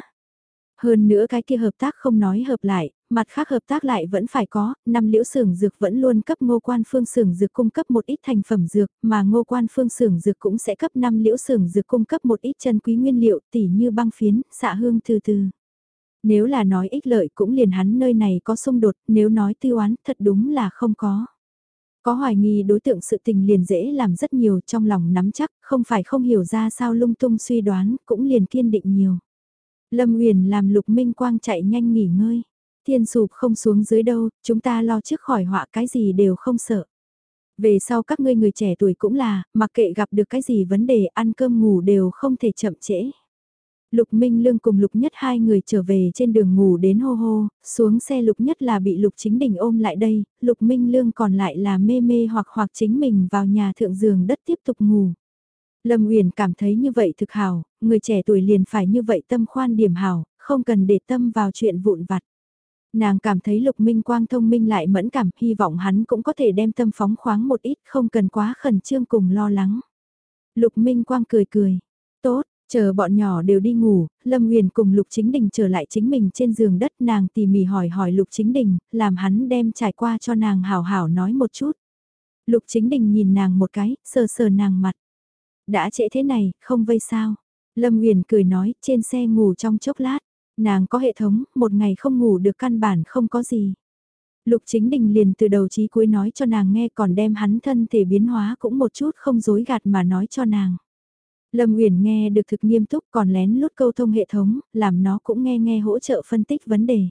Hơn nữa cái kia hợp tác không nói hợp lại, mặt khác hợp tác lại vẫn phải có, năm Liễu xưởng dược vẫn luôn cấp Ngô Quan Phương xưởng dược cung cấp một ít thành phẩm dược, mà Ngô Quan Phương xưởng dược cũng sẽ cấp 5 Liễu xưởng dược cung cấp một ít chân quý nguyên liệu, tỉ như băng phiến, xạ hương từ từ. Nếu là nói ích lợi cũng liền hắn nơi này có xung đột, nếu nói tư oán thật đúng là không có. Có hoài nghi đối tượng sự tình liền dễ làm rất nhiều trong lòng nắm chắc, không phải không hiểu ra sao lung tung suy đoán, cũng liền kiên định nhiều. Lâm Uyển làm Lục Minh Quang chạy nhanh nghỉ ngơi. Thiên sụp không xuống dưới đâu, chúng ta lo trước khỏi họa cái gì đều không sợ. Về sau các ngươi người trẻ tuổi cũng là, mặc kệ gặp được cái gì vấn đề ăn cơm ngủ đều không thể chậm trễ. Lục Minh Lương cùng Lục Nhất hai người trở về trên đường ngủ đến hô hô, xuống xe Lục Nhất là bị Lục Chính Đình ôm lại đây, Lục Minh Lương còn lại là mê mê hoặc chính mình vào nhà thượng giường đất tiếp tục ngủ. Lâm Uyển cảm thấy như vậy thực hảo, người trẻ tuổi liền phải như vậy tâm khoan điểm hảo, không cần để tâm vào chuyện vụn vặt. Nàng cảm thấy Lục Minh Quang thông minh lại mẫn cảm, hy vọng hắn cũng có thể đem tâm phóng khoáng một ít, không cần quá khẩn trương cùng lo lắng. Lục Minh Quang cười cười, tốt. Chờ bọn nhỏ đều đi ngủ, Lâm Uyển cùng Lục Chính Đình trở lại chính mình trên giường đất, nàng tỉ mỉ hỏi Lục Chính Đình, làm hắn đem trải qua cho nàng hảo hảo nói một chút. Lục Chính Đình nhìn nàng một cái, sờ sờ nàng mặt. Đã trễ thế này, không vây sao. Lâm Uyển cười nói, trên xe ngủ trong chốc lát. Nàng có hệ thống, một ngày không ngủ được căn bản không có gì. Lục Chính Đình liền từ đầu chí cuối nói cho nàng nghe, còn đem hắn thân thể biến hóa cũng một chút không dối gạt mà nói cho nàng. Lâm Uyển nghe được thực nghiêm túc, còn lén lút câu thông hệ thống, làm nó cũng nghe hỗ trợ phân tích vấn đề.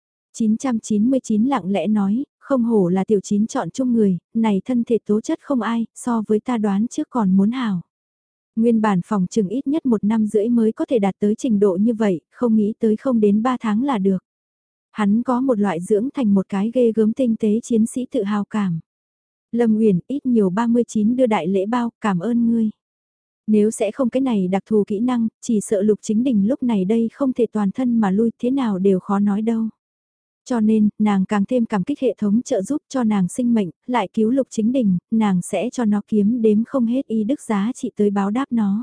999 lặng lẽ nói, không hổ là tiểu chín chọn chung người, này thân thể tố chất không ai, so với ta đoán trước còn muốn hảo. Nguyên bản phòng chừng ít nhất 1 năm rưỡi mới có thể đạt tới trình độ như vậy, không nghĩ tới không đến 3 tháng là được. Hắn có một loại dưỡng thành một cái ghê gớm tinh tế chiến sĩ tự hào cảm. Lâm Uyển ít nhiều 39 đưa đại lễ bao, cảm ơn ngươi. Nếu sẽ không cái này đặc thù kỹ năng, chỉ sợ Lục Chính Đình lúc này đây không thể toàn thân mà lui, thế nào đều khó nói đâu. Cho nên, nàng càng thêm cảm kích hệ thống trợ giúp cho nàng sinh mệnh, lại cứu Lục Chính Đình, nàng sẽ cho nó kiếm đếm không hết y đức giá trị tới báo đáp nó.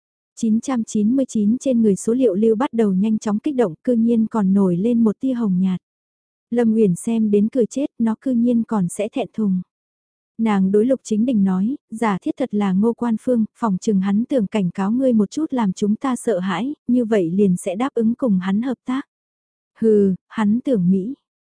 999 trên người số liệu lưu bắt đầu nhanh chóng kích động, cư nhiên còn nổi lên một tia hồng nhạt. Lâm Uyển xem đến cười chết, nó cư nhiên còn sẽ thẹn thùng. Nàng đối Lục Chính Đình nói, giả thiết thật là Ngô Quan Phương, phòng trừng hắn tưởng cảnh cáo ngươi một chút làm chúng ta sợ hãi, như vậy liền sẽ đáp ứng cùng hắn hợp tác. Hừ, hắn tưởng Mỹ.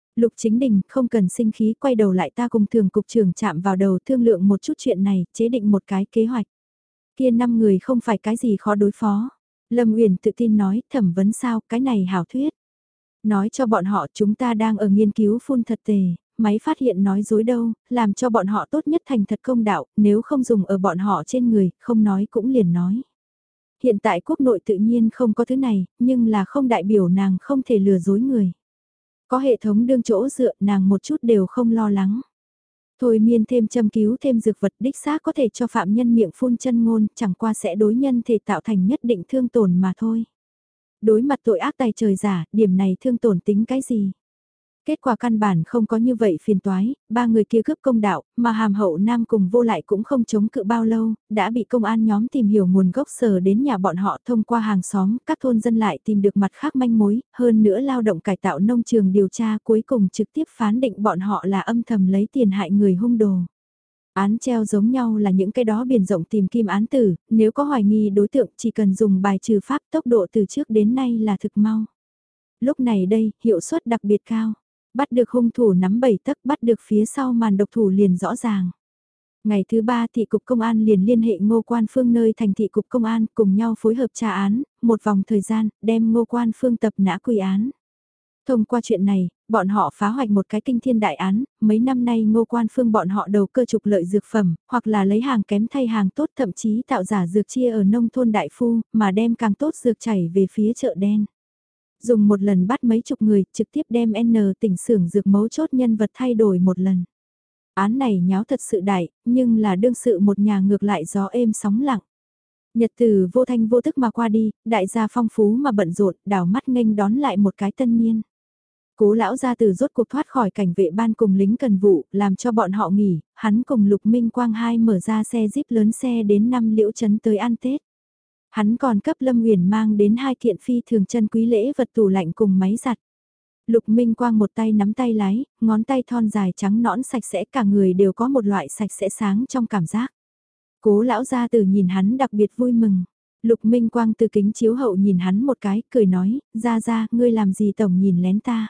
Lục Chính Đình, không cần sinh khí, quay đầu lại ta cùng thường cục trưởng chạm vào đầu thương lượng một chút chuyện này, chế định một cái kế hoạch. Kia 5 người không phải cái gì khó đối phó. Lâm Uyển tự tin nói, thẩm vấn sao, cái này hảo thuyết. Nói cho bọn họ chúng ta đang ở nghiên cứu phun thật tề, máy phát hiện nói dối đâu, làm cho bọn họ tốt nhất thành thật công đạo, nếu không dùng ở bọn họ trên người, không nói cũng liền nói. Hiện tại quốc nội tự nhiên không có thứ này, nhưng là không đại biểu nàng không thể lừa dối người. Có hệ thống đương chỗ dựa nàng một chút đều không lo lắng. Thôi miên thêm châm cứu thêm dược vật đích xác có thể cho phạm nhân miệng phun chân ngôn, chẳng qua sẽ đối nhân thể tạo thành nhất định thương tổn mà thôi. Đối mặt tội ác tài trời giả, điểm này thương tổn tính cái gì? Kết quả căn bản không có như vậy phiền toái, ba người kia cướp công đạo, mà hàm hậu nam cùng vô lại cũng không chống cự bao lâu, đã bị công an nhóm tìm hiểu nguồn gốc sở đến nhà bọn họ thông qua hàng xóm, các thôn dân lại tìm được mặt khác manh mối, hơn nữa lao động cải tạo nông trường điều tra cuối cùng trực tiếp phán định bọn họ là âm thầm lấy tiền hại người hung đồ. Án treo giống nhau là những cái đó biển rộng tìm kim án tử, nếu có hoài nghi đối tượng chỉ cần dùng bài trừ pháp tốc độ từ trước đến nay là thực mau. Lúc này đây, hiệu suất đặc biệt cao. Bắt được hung thủ nắm 7 tấc, bắt được phía sau màn độc thủ liền rõ ràng. Ngày thứ 3 thị cục công an liền liên hệ Ngô Quan Phương nơi thành thị cục công an cùng nhau phối hợp tra án, một vòng thời gian, đem Ngô Quan Phương tập nã quy án. Thông qua chuyện này, bọn họ phá hoạch một cái kinh thiên đại án, mấy năm nay Ngô Quan Phương bọn họ đầu cơ trục lợi dược phẩm, hoặc là lấy hàng kém thay hàng tốt, thậm chí tạo giả dược chia ở nông thôn đại phu, mà đem càng tốt dược chảy về phía chợ đen. Dùng một lần bắt mấy chục người, trực tiếp đem N tỉnh xưởng dược mấu chốt nhân vật thay đổi một lần. Án này nháo thật sự đại, nhưng là đương sự một nhà ngược lại gió êm sóng lặng. Nhật từ vô thanh vô tức mà qua đi, đại gia phong phú mà bận rộn, đảo mắt nghênh đón lại một cái tân niên. Cố lão gia từ rốt cuộc thoát khỏi cảnh vệ ban cùng lính cần vụ, làm cho bọn họ nghỉ, hắn cùng Lục Minh Quang hai mở ra xe jeep lớn xe đến 5 Liễu Trấn tới ăn Tết. Hắn còn cấp Lâm Nguyền mang đến 2 kiện phi thường chân quý lễ vật tủ lạnh cùng máy giặt. Lục Minh Quang một tay nắm tay lái, ngón tay thon dài trắng nõn sạch sẽ, cả người đều có một loại sạch sẽ sáng trong cảm giác. Cố lão gia tử nhìn hắn đặc biệt vui mừng. Lục Minh Quang từ kính chiếu hậu nhìn hắn một cái, cười nói, ra, ngươi làm gì tổng nhìn lén ta.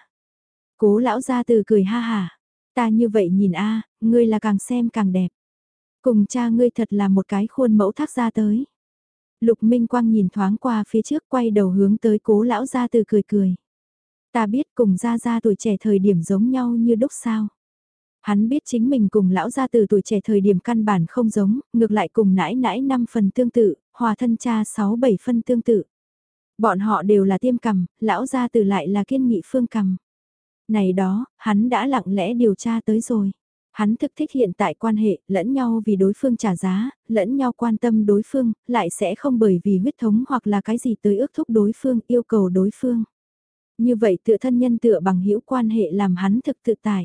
Cố lão gia tử cười ha hà, ta như vậy nhìn a, ngươi là càng xem càng đẹp. Cùng cha ngươi thật là một cái khuôn mẫu thác ra tới. Lục Minh Quang nhìn thoáng qua phía trước, quay đầu hướng tới cố lão gia tử cười cười. Ta biết cùng ra tuổi trẻ thời điểm giống nhau như đúc sao. Hắn biết chính mình cùng lão gia từ tuổi trẻ thời điểm căn bản không giống, ngược lại cùng nãi 5 phần tương tự, hòa thân cha 6-7 phân tương tự. Bọn họ đều là tiêm cầm, lão gia từ lại là kiên nghị phương cầm. Này đó, hắn đã lặng lẽ điều tra tới rồi. Hắn thực thích hiện tại quan hệ, lẫn nhau vì đối phương trả giá, lẫn nhau quan tâm đối phương, lại sẽ không bởi vì huyết thống hoặc là cái gì tới ước thúc đối phương, yêu cầu đối phương. Như vậy tựa thân nhân tựa bằng hữu quan hệ làm hắn thực tự tại.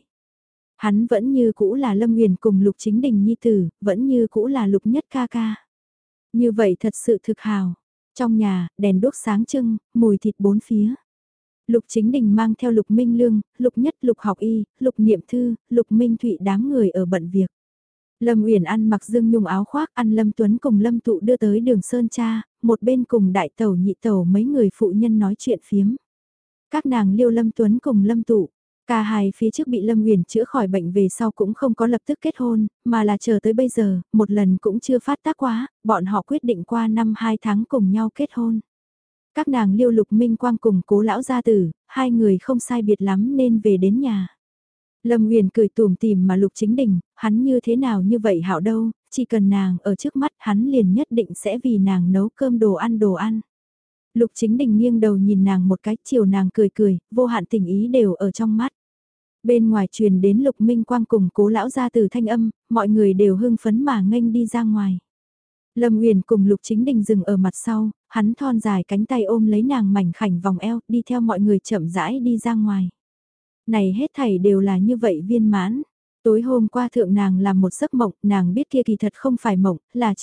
Hắn vẫn như cũ là Lâm Nguyền cùng Lục Chính Đình nhi tử, vẫn như cũ là Lục Nhất ca ca. Như vậy thật sự thực hào. Trong nhà, đèn đốt sáng trưng, mùi thịt bốn phía. Lục Chính Đình mang theo Lục Minh Lương, Lục Nhất, Lục Học Y, Lục Niệm Thư, Lục Minh Thụy đám người ở bận việc. Lâm Uyển ăn mặc dương nhung áo khoác, ăn Lâm Tuấn cùng Lâm Tụ đưa tới đường Sơn Cha, một bên cùng đại tẩu nhị tẩu mấy người phụ nhân nói chuyện phiếm. Các nàng liêu Lâm Tuấn cùng Lâm Tụ, cả hai phía trước bị Lâm Uyển chữa khỏi bệnh về sau cũng không có lập tức kết hôn, mà là chờ tới bây giờ, một lần cũng chưa phát tác quá, bọn họ quyết định qua năm 2 tháng cùng nhau kết hôn. Các nàng liêu Lục Minh Quang cùng cố lão gia tử, hai người không sai biệt lắm nên về đến nhà. Lâm Uyển cười tủm tỉm mà Lục Chính Đình, hắn như thế nào như vậy hảo đâu, chỉ cần nàng ở trước mắt hắn liền nhất định sẽ vì nàng nấu cơm đồ ăn. Lục Chính Đình nghiêng đầu nhìn nàng một cái, chiều nàng cười cười, vô hạn tình ý đều ở trong mắt. Bên ngoài truyền đến Lục Minh Quang cùng cố lão gia từ thanh âm, mọi người đều hưng phấn mà nghênh đi ra ngoài. Lâm Uyển cùng Lục Chính Đình dừng ở mặt sau, hắn thon dài cánh tay ôm lấy nàng mảnh khảnh vòng eo, đi theo mọi người chậm rãi đi ra ngoài. Này hết thảy đều là như vậy viên mãn. Tối hôm qua thượng nàng làm một giấc mộng, nàng biết kia kỳ thật không phải mộng, là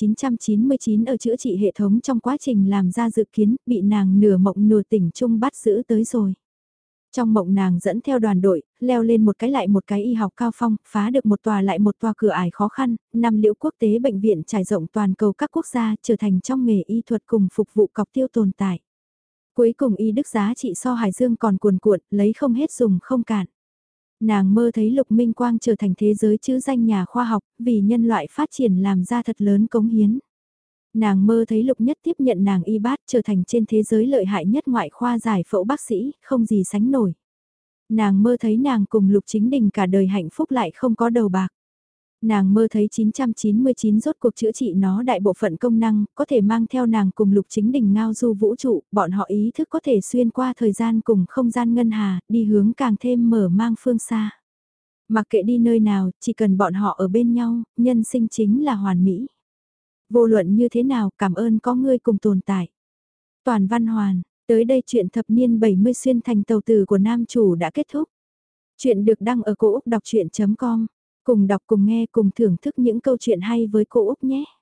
999 ở chữa trị hệ thống trong quá trình làm ra dự kiến, bị nàng nửa mộng nửa tỉnh chung bắt giữ tới rồi. Trong mộng nàng dẫn theo đoàn đội, leo lên một cái lại một cái y học cao phong, phá được một tòa lại một tòa cửa ải khó khăn, năm Liễu quốc tế bệnh viện trải rộng toàn cầu các quốc gia trở thành trong nghề y thuật cùng phục vụ cọc tiêu tồn tại. Cuối cùng y đức giá trị so Hải Dương còn cuồn cuộn, lấy không hết dùng không cạn. Nàng mơ thấy Lục Minh Quang trở thành thế giới chữ danh nhà khoa học, vì nhân loại phát triển làm ra thật lớn cống hiến. Nàng mơ thấy Lục Nhất tiếp nhận nàng y bát trở thành trên thế giới lợi hại nhất ngoại khoa giải phẫu bác sĩ, không gì sánh nổi. Nàng mơ thấy nàng cùng Lục Chính Đình cả đời hạnh phúc lại không có đầu bạc. Nàng mơ thấy 999 rốt cuộc chữa trị nó đại bộ phận công năng, có thể mang theo nàng cùng Lục Chính Đình ngao du vũ trụ, bọn họ ý thức có thể xuyên qua thời gian cùng không gian ngân hà, đi hướng càng thêm mở mang phương xa. Mặc kệ đi nơi nào, chỉ cần bọn họ ở bên nhau, nhân sinh chính là hoàn mỹ. Vô luận như thế nào, cảm ơn có ngươi cùng tồn tại. Toàn Văn Hoàn, tới đây chuyện thập niên 70 xuyên thành tàu tử của nam chủ đã kết thúc. Chuyện được đăng ở cô Úc Đọc Chuyện.com. Cùng đọc cùng nghe cùng thưởng thức những câu chuyện hay với cô Úc nhé.